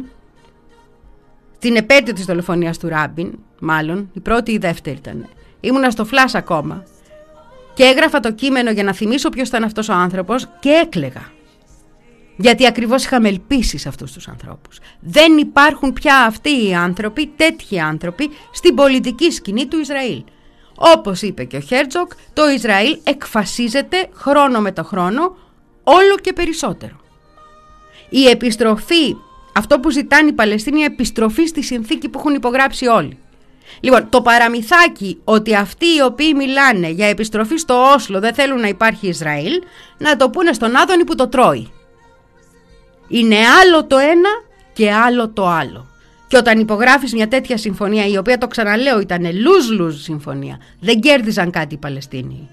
την επέτειο της δολοφονίας του Ράμπιν, μάλλον, η πρώτη ή η δεύτερη ήταν, ήμουνα στο φλάς ακόμα και έγραφα το κείμενο για να θυμίσω ποιος ήταν αυτός ο άνθρωπος και έκλαιγα. Γιατί ακριβώς είχαμε ελπίσει σε αυτούς τους ανθρώπους. Δεν υπάρχουν πια αυτοί οι άνθρωποι, τέτοιοι άνθρωποι, στην πολιτική σκηνή του Ισραήλ. Όπως είπε και ο Χέρτζοκ, το Ισραήλ εκφασίζεται χρόνο με το χρόνο όλο και περισσότερο. Η επιστροφή, αυτό που ζητάνε οι Παλαιστίνοι, η επιστροφή στη συνθήκη που έχουν υπογράψει όλοι. Λοιπόν, το παραμυθάκι ότι αυτοί οι οποίοι μιλάνε για επιστροφή στο Όσλο δεν θέλουν να υπάρχει Ισραήλ, να το πούνε στον Άδωνη που το τρώει. Είναι άλλο το ένα και άλλο το άλλο. Και όταν υπογράφεις μια τέτοια συμφωνία, η οποία, το ξαναλέω, ήταν lose-lose συμφωνία, δεν κέρδιζαν κάτι οι Παλαιστίνοι.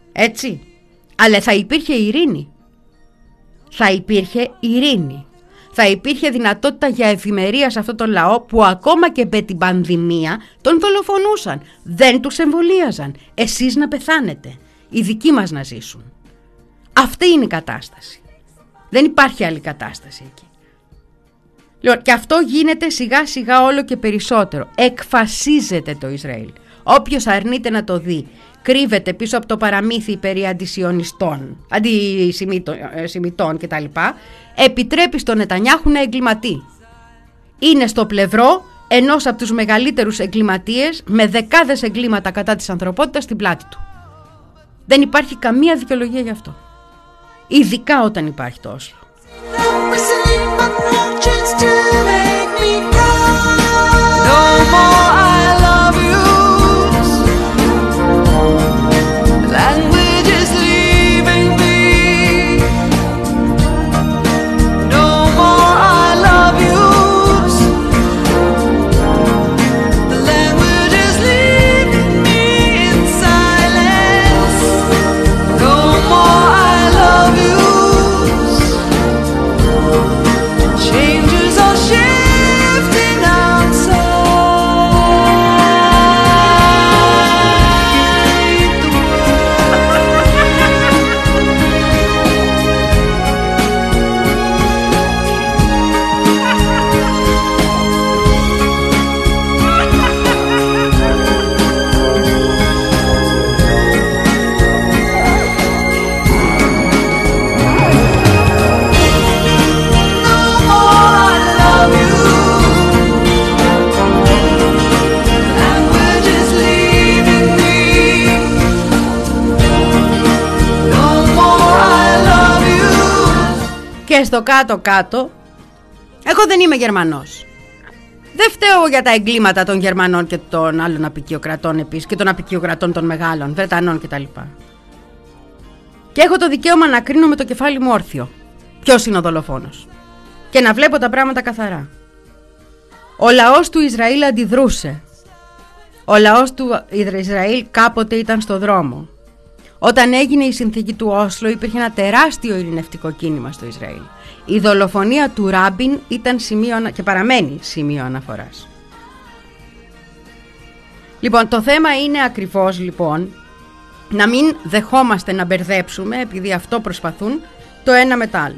Έτσι. Αλλά θα υπήρχε ειρήνη. Θα υπήρχε ειρήνη. θα υπήρχε δυνατότητα για ευημερία σε αυτόν τον λαό που ακόμα και με την πανδημία τον δολοφονούσαν. Δεν τους εμβολίαζαν. Εσείς να πεθάνετε, οι δικοί μας να ζήσουν. Αυτή είναι η κατάσταση. Δεν υπάρχει άλλη κατάσταση εκεί. Λοιπόν, και αυτό γίνεται σιγά σιγά όλο και περισσότερο. Εκφασίζεται το Ισραήλ. Όποιος αρνείται να το δει, κρύβεται πίσω από το παραμύθι περί αντισιωνιστών, αντισημιτών κτλ. Επιτρέπει στον Νετανιάχου να εγκληματεί. Είναι στο πλευρό ενός από τους μεγαλύτερους εγκληματίες με δεκάδες εγκλήματα κατά της ανθρωπότητας στην πλάτη του. Δεν υπάρχει καμία δικαιολογία γι' αυτό. Ειδικά όταν υπάρχει το Όσλο. Και στο κάτω-κάτω, εγώ δεν είμαι Γερμανός. Δεν φταίω για τα εγκλήματα των Γερμανών και των άλλων απικιοκρατών επίσης και των απικιοκρατών των μεγάλων, Βρετανών κτλ. Και έχω το δικαίωμα να κρίνω με το κεφάλι μου όρθιο ποιος είναι ο δολοφόνος και να βλέπω τα πράγματα καθαρά. Ο λαός του Ισραήλ αντιδρούσε. Ο λαός του Ισραήλ κάποτε ήταν στο δρόμο. Όταν έγινε η συνθήκη του Όσλο υπήρχε ένα τεράστιο ειρηνευτικό κίνημα στο Ισραήλ. Η δολοφονία του Ράμπιν ήταν σημείο και παραμένει σημείο αναφοράς. Λοιπόν, το θέμα είναι ακριβώς λοιπόν να μην δεχόμαστε να μπερδέψουμε, επειδή αυτό προσπαθούν, το ένα με το άλλο.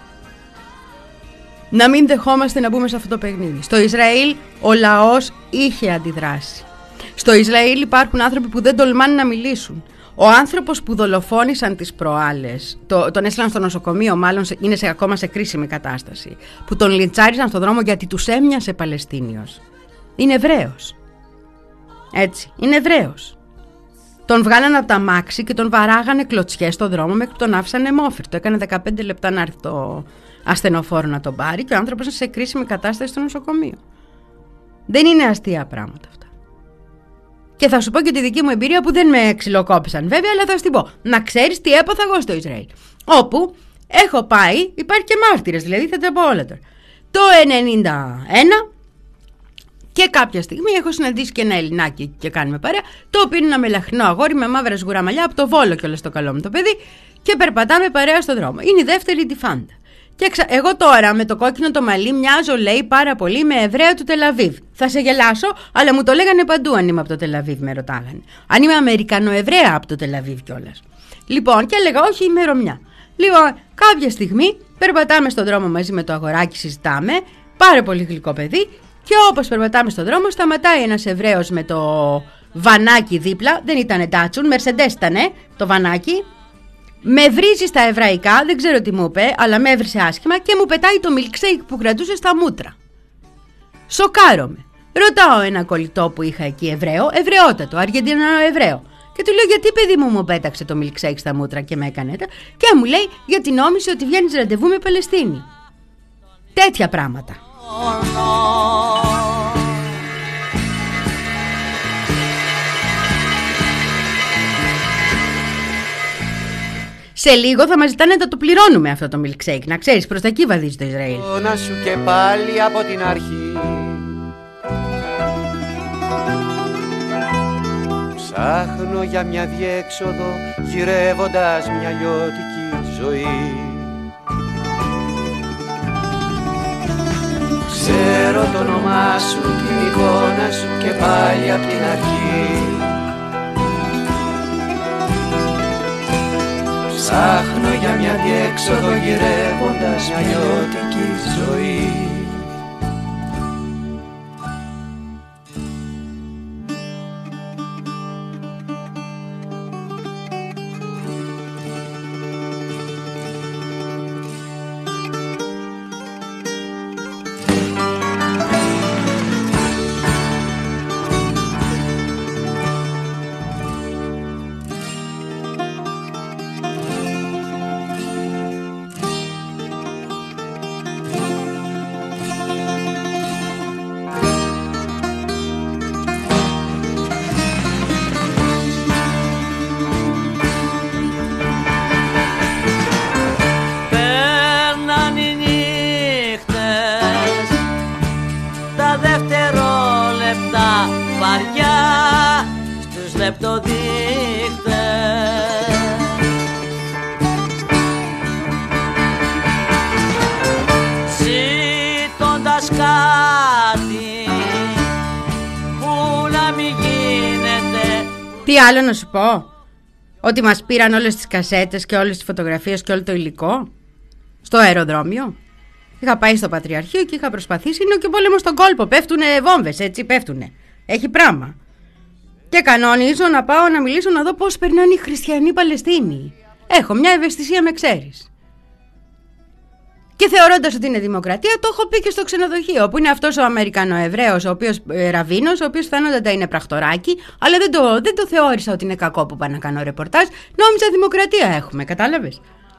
Να μην δεχόμαστε να μπούμε σε αυτό το παιχνίδι. Στο Ισραήλ ο λαός είχε αντιδράσει. Στο Ισραήλ υπάρχουν άνθρωποι που δεν τολμάνε να μιλήσουν. Ο άνθρωπος που δολοφόνησαν τις προάλλες, το, τον έστειλαν στο νοσοκομείο, μάλλον είναι σε, ακόμα σε κρίσιμη κατάσταση, που τον λιντσάριζαν στον δρόμο γιατί τους έμοιασε Παλαιστίνιος, είναι Εβραίος. Έτσι, είναι Εβραίος. Τον βγάλανε από τα μάξι και τον βαράγανε κλωτσιές στον δρόμο μέχρι που τον άφησαν αιμόφυρτο. Έκανε δεκαπέντε λεπτά να έρθει το ασθενοφόρο να τον πάρει και ο άνθρωπος είναι σε κρίσιμη κατάσταση στο νοσοκομείο. Δεν είναι αστεία πράγματα αυτά. Και θα σου πω και τη δική μου εμπειρία που δεν με ξυλοκόπησαν βέβαια, αλλά θα σου την πω. Να ξέρεις τι έπαθα εγώ στο Ισραήλ. Όπου έχω πάει, υπάρχει και μάρτυρες, δηλαδή θα τα πω όλα τώρα. Το ενενήντα ένα και κάποια στιγμή έχω συναντήσει και ένα Ελληνάκι και κάνουμε παρέα, το οποίο είναι ένα μελαχρινό αγόρι με μαύρα σγουρά μαλλιά από το Βόλο κιόλας το καλό μου το παιδί, και περπατάμε παρέα στον δρόμο. Είναι η δεύτερη τιφάντα. Και ξα... εγώ τώρα με το κόκκινο το μαλλί μοιάζω, λέει, πάρα πολύ με Εβραία του Τελαβίβ. Θα σε γελάσω, αλλά μου το λέγανε παντού αν είμαι από το Τελαβίβ, με ρωτάγανε. Αν είμαι Αμερικανοεβραία από το Τελαβίβ κιόλας. Λοιπόν, και έλεγα, όχι, είμαι Ρωμιά. Λοιπόν, κάποια στιγμή περπατάμε στον δρόμο μαζί με το αγοράκι, συζητάμε. Πάρα πολύ γλυκό παιδί. Και όπως περπατάμε στον δρόμο, σταματάει ένας Εβραίος με το βανάκι δίπλα. Δεν ήταν Ντάτσουν, Μερσεντές ήτανε το βανάκι. Με βρίζει στα εβραϊκά, δεν ξέρω τι μου είπε, αλλά με έβρισε άσχημα και μου πετάει το milkshake που κρατούσε στα μούτρα. Σοκάρομαι. Ρωτάω ένα κολλητό που είχα εκεί Εβραίο, Εβραιότατο, Αργεντινό Εβραίο. Και του λέω, γιατί παιδί μου μου πέταξε το milkshake στα μούτρα και με έκανε τα. Και μου λέει, γιατί νόμιζε ότι βγαίνεις ραντεβού με Παλαιστίνη. Τέτοια πράγματα. Σε λίγο θα μας ζητάνε να το πληρώνουμε αυτό το milkshake. Να ξέρεις, προς τα εκεί βαδίζει το Ισραήλ. Να σου και πάλι από την αρχή. Ψάχνω για μια διέξοδο, γυρεύοντας μια λιώτικη ζωή. όνομά σου, την εικόνα σου και πάλι απ' την αρχή. Ψάχνω για μια διέξοδο γυρεύοντας μια λιώτικη ζωή. Τι άλλο να σου πω? Ότι μας πήραν όλες τις κασέτες και όλες τις φωτογραφίες και όλο το υλικό στο αεροδρόμιο. Είχα πάει στο Πατριαρχείο και είχα προσπαθήσει. Είναι και ο πόλεμος στον κόλπο. Πέφτουνε βόμβες, έτσι πέφτουνε. Έχει πράγμα. Και κανονίζω να πάω να μιλήσω να δω πώς περνάνε οι χριστιανοί Παλαιστίνοι. Έχω μια ευαισθησία, με ξέρεις. Και θεωρώντας ότι είναι δημοκρατία, το έχω πει και στο ξενοδοχείο, που είναι αυτός ο Αμερικανοεβραίος, ο οποίος ε, ραβίνος, ο οποίος φαίνονταν είναι πρακτοράκι, αλλά δεν το, δεν το θεώρησα ότι είναι κακό που πάω να κάνω ρεπορτάζ. Νόμιζα δημοκρατία έχουμε, κατάλαβες.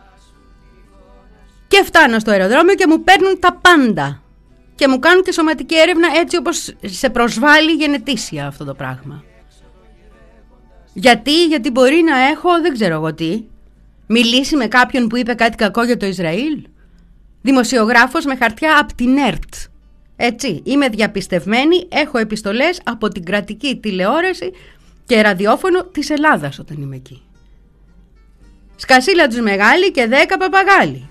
Και φτάνω στο αεροδρόμιο και μου παίρνουν τα πάντα. Και μου κάνουν και σωματική έρευνα, έτσι όπως σε προσβάλλει γενετήσια αυτό το πράγμα. Γιατί, γιατί μπορεί να έχω, δεν ξέρω εγώ τι, μιλήσει με κάποιον που είπε κάτι κακό για το Ισραήλ. Δημοσιογράφος με χαρτιά από την ΕΡΤ. Έτσι, είμαι διαπιστευμένη, έχω επιστολές από την κρατική τηλεόραση και ραδιόφωνο της Ελλάδας όταν είμαι εκεί. Σκασίλα τους μεγάλη και δέκα παπαγάλοι.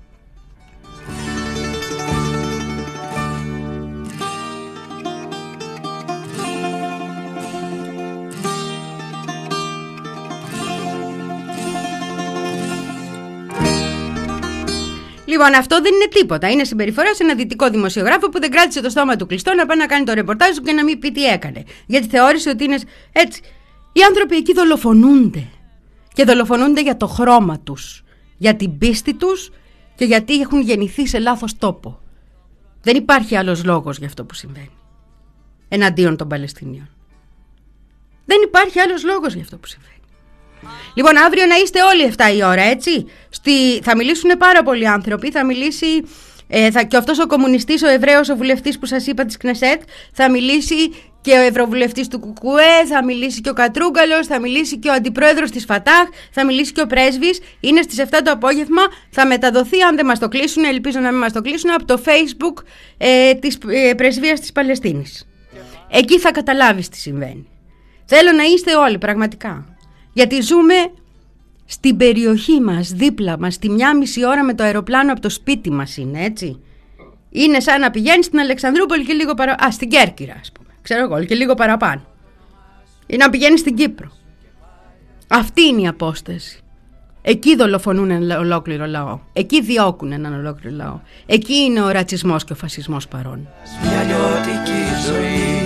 Λοιπόν, αυτό δεν είναι τίποτα. Είναι συμπεριφορά σε ένα δυτικό δημοσιογράφο που δεν κράτησε το στόμα του κλειστό να πάει να κάνει το ρεπορτάζ του και να μην πει τι έκανε. Γιατί θεώρησε ότι είναι έτσι. Οι άνθρωποι εκεί δολοφονούνται. Και δολοφονούνται για το χρώμα τους, για την πίστη τους και γιατί έχουν γεννηθεί σε λάθος τόπο. Δεν υπάρχει άλλος λόγος για αυτό που συμβαίνει εναντίον των Παλαιστινίων. Δεν υπάρχει άλλος λόγος για αυτό που συμβαίνει. Λοιπόν, αύριο να είστε όλοι εφτά η ώρα, έτσι. Στη... Θα μιλήσουν πάρα πολλοί άνθρωποι. Θα μιλήσει ε, θα... και αυτός ο κομμουνιστής, ο Εβραίος, ο βουλευτής που σας είπα της Κνεσέτ. Θα μιλήσει και ο ευρωβουλευτής του Κουκουέ. Θα μιλήσει και ο Κατρούγκαλος. Θα μιλήσει και ο αντιπρόεδρος της Φατάχ. Θα μιλήσει και ο πρέσβης. Είναι στις εφτά το απόγευμα. Θα μεταδοθεί, αν δεν μας το κλείσουν, ελπίζω να μην μας το κλείσουν, από το Facebook ε, της ε, πρεσβείας της Παλαιστίνης. Εκεί θα καταλάβεις τι συμβαίνει. Θέλω να είστε όλοι, πραγματικά. Γιατί ζούμε στην περιοχή μας, δίπλα μας, τη μια μισή ώρα με το αεροπλάνο από το σπίτι μας είναι, έτσι. Είναι σαν να πηγαίνεις στην Αλεξανδρούπολη και λίγο παραπάνω. Α, στην Κέρκυρα, ας πούμε. Ξέρω εγώ, και λίγο παραπάνω. Ή να πηγαίνεις στην Κύπρο. Αυτή είναι η απόσταση. Εκεί δολοφονούν ένα ολόκληρο λαό. Εκεί διώκουν έναν ολόκληρο λαό. Εκεί είναι ο ρατσισμός και ο φασισμός παρόν. Μια λιώτικη ζωή.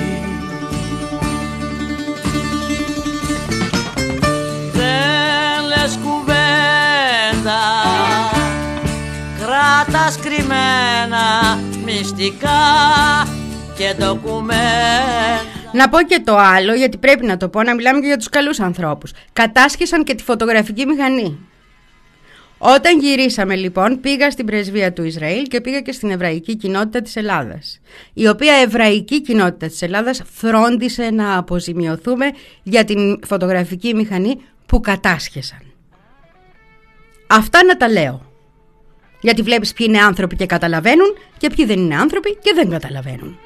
Κουβέντα, κράτας κρυμμένα μυστικά και ντοκουμέντα. Να πω και το άλλο, γιατί πρέπει να το πω, να μιλάμε και για τους καλούς ανθρώπους. Κατάσχεσαν και τη φωτογραφική μηχανή. Όταν γυρίσαμε λοιπόν, πήγα στην πρεσβεία του Ισραήλ και πήγα και στην εβραϊκή κοινότητα της Ελλάδας, η οποία εβραϊκή κοινότητα της Ελλάδας φρόντισε να αποζημιωθούμε για την φωτογραφική μηχανή που κατάσχεσαν. Αυτά να τα λέω. Γιατί βλέπεις ποιοι είναι άνθρωποι και καταλαβαίνουν και ποιοι δεν είναι άνθρωποι και δεν καταλαβαίνουν.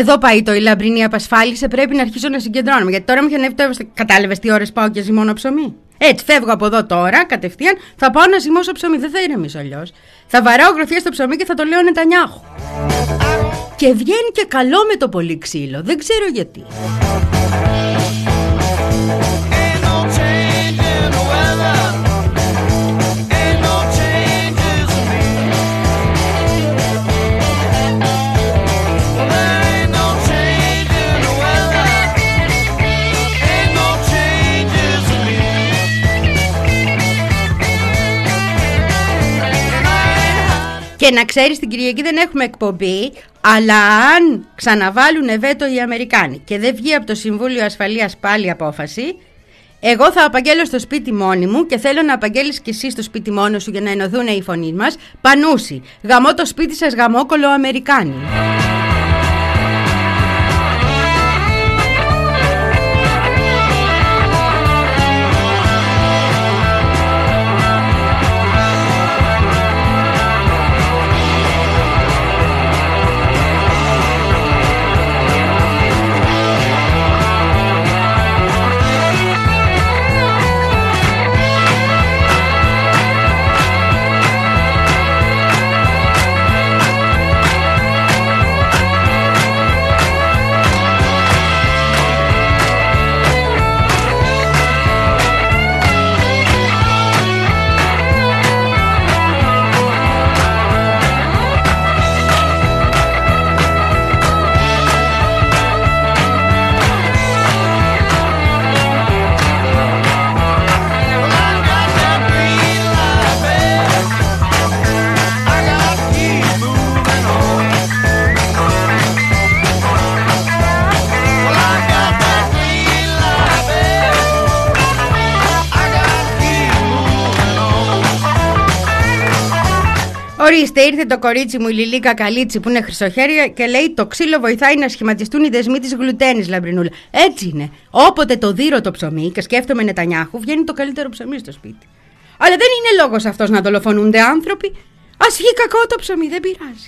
Εδώ πάει το η λαμπρινή απασφάλισε. Πρέπει να αρχίσω να συγκεντρώνομαι. Γιατί τώρα μου είχε ανέβει το. Κατάλαβες τι ώρες πάω και ζυμώνω ψωμί. Έτσι, φεύγω από εδώ τώρα, κατευθείαν. Θα πάω να ζυμώσω ψωμί. Δεν θα ηρεμήσω αλλιώς. Θα βαράω γροθιά στο ψωμί και θα το λέω Νετανιάχου. Και βγαίνει και καλό με το πολύ ξύλο. Δεν ξέρω γιατί. Και να ξέρεις, την Κυριακή δεν έχουμε εκπομπή, αλλά αν ξαναβάλουν βέτο οι Αμερικάνοι και δεν βγει από το Συμβούλιο Ασφαλείας πάλι απόφαση, εγώ θα απαγγέλω στο σπίτι μόνη μου και θέλω να απαγγέλεις και εσύ στο σπίτι μόνο σου για να ενωθούν οι φωνές μας. Πανούση, γαμώ το σπίτι σας, γαμόκολο Αμερικάνοι. Ορίστε, ήρθε το κορίτσι μου η Λιλίκα Καλίτσι που είναι χρυσοχέρια και λέει: το ξύλο βοηθάει να σχηματιστούν οι δεσμοί της γλουτένης, λαμπρινούλα. Έτσι είναι. Όποτε το δείρω το ψωμί και σκέφτομαι Νετανιάχου, βγαίνει το καλύτερο ψωμί στο σπίτι. Αλλά δεν είναι λόγος αυτός να δολοφονούνται άνθρωποι. Ας βγει κακό το ψωμί, δεν πειράζει.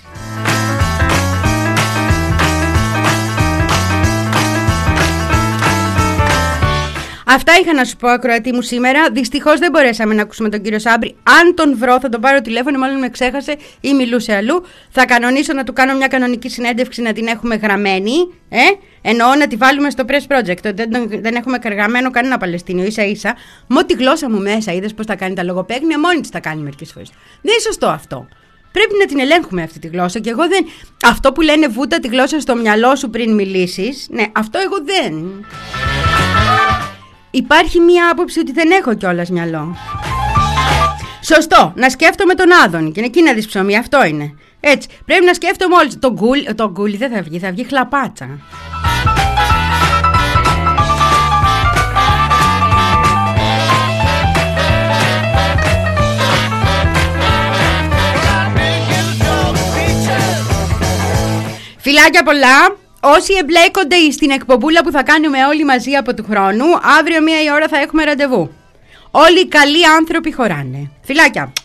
Αυτά είχα να σου πω, ακροατή μου, σήμερα. Δυστυχώς δεν μπορέσαμε να ακούσουμε τον κύριο Σάμπρη. Αν τον βρω, θα τον πάρω τηλέφωνο, μάλλον με ξέχασε ή μιλούσε αλλού. Θα κανονίσω να του κάνω μια κανονική συνέντευξη, να την έχουμε γραμμένη. Ε? Εννοώ να τη βάλουμε στο Press Project. Δεν, δεν έχουμε γραμμένο κανένα Παλαιστίνιο, ίσα ίσα. Με ό,τι γλώσσα μου μέσα, είδες πώς τα κάνει τα λογοπαίγνια, μόνη της τα κάνει μερικές φορές. Δεν είναι σωστό αυτό. Πρέπει να την ελέγχουμε αυτή τη γλώσσα. Και εγώ δεν. Αυτό που λένε βούτα τη γλώσσα στο μυαλό σου πριν μιλήσεις, ναι, αυτό εγώ δεν. Υπάρχει μία άποψη ότι δεν έχω κιόλας μυαλό. Σωστό, να σκέφτομαι τον Άδωνη και εκεί να δεις ψωμί, αυτό είναι. Έτσι, πρέπει να σκέφτομαι όλους. Το γκούλι, το γκούλι δεν θα βγει, θα βγει χλαπάτσα. Φιλάκια πολλά. Όσοι εμπλέκονται στην εκπομπούλα που θα κάνουμε όλοι μαζί από του χρόνου, αύριο μία η ώρα θα έχουμε ραντεβού. Όλοι οι καλοί άνθρωποι χωράνε. Φιλάκια!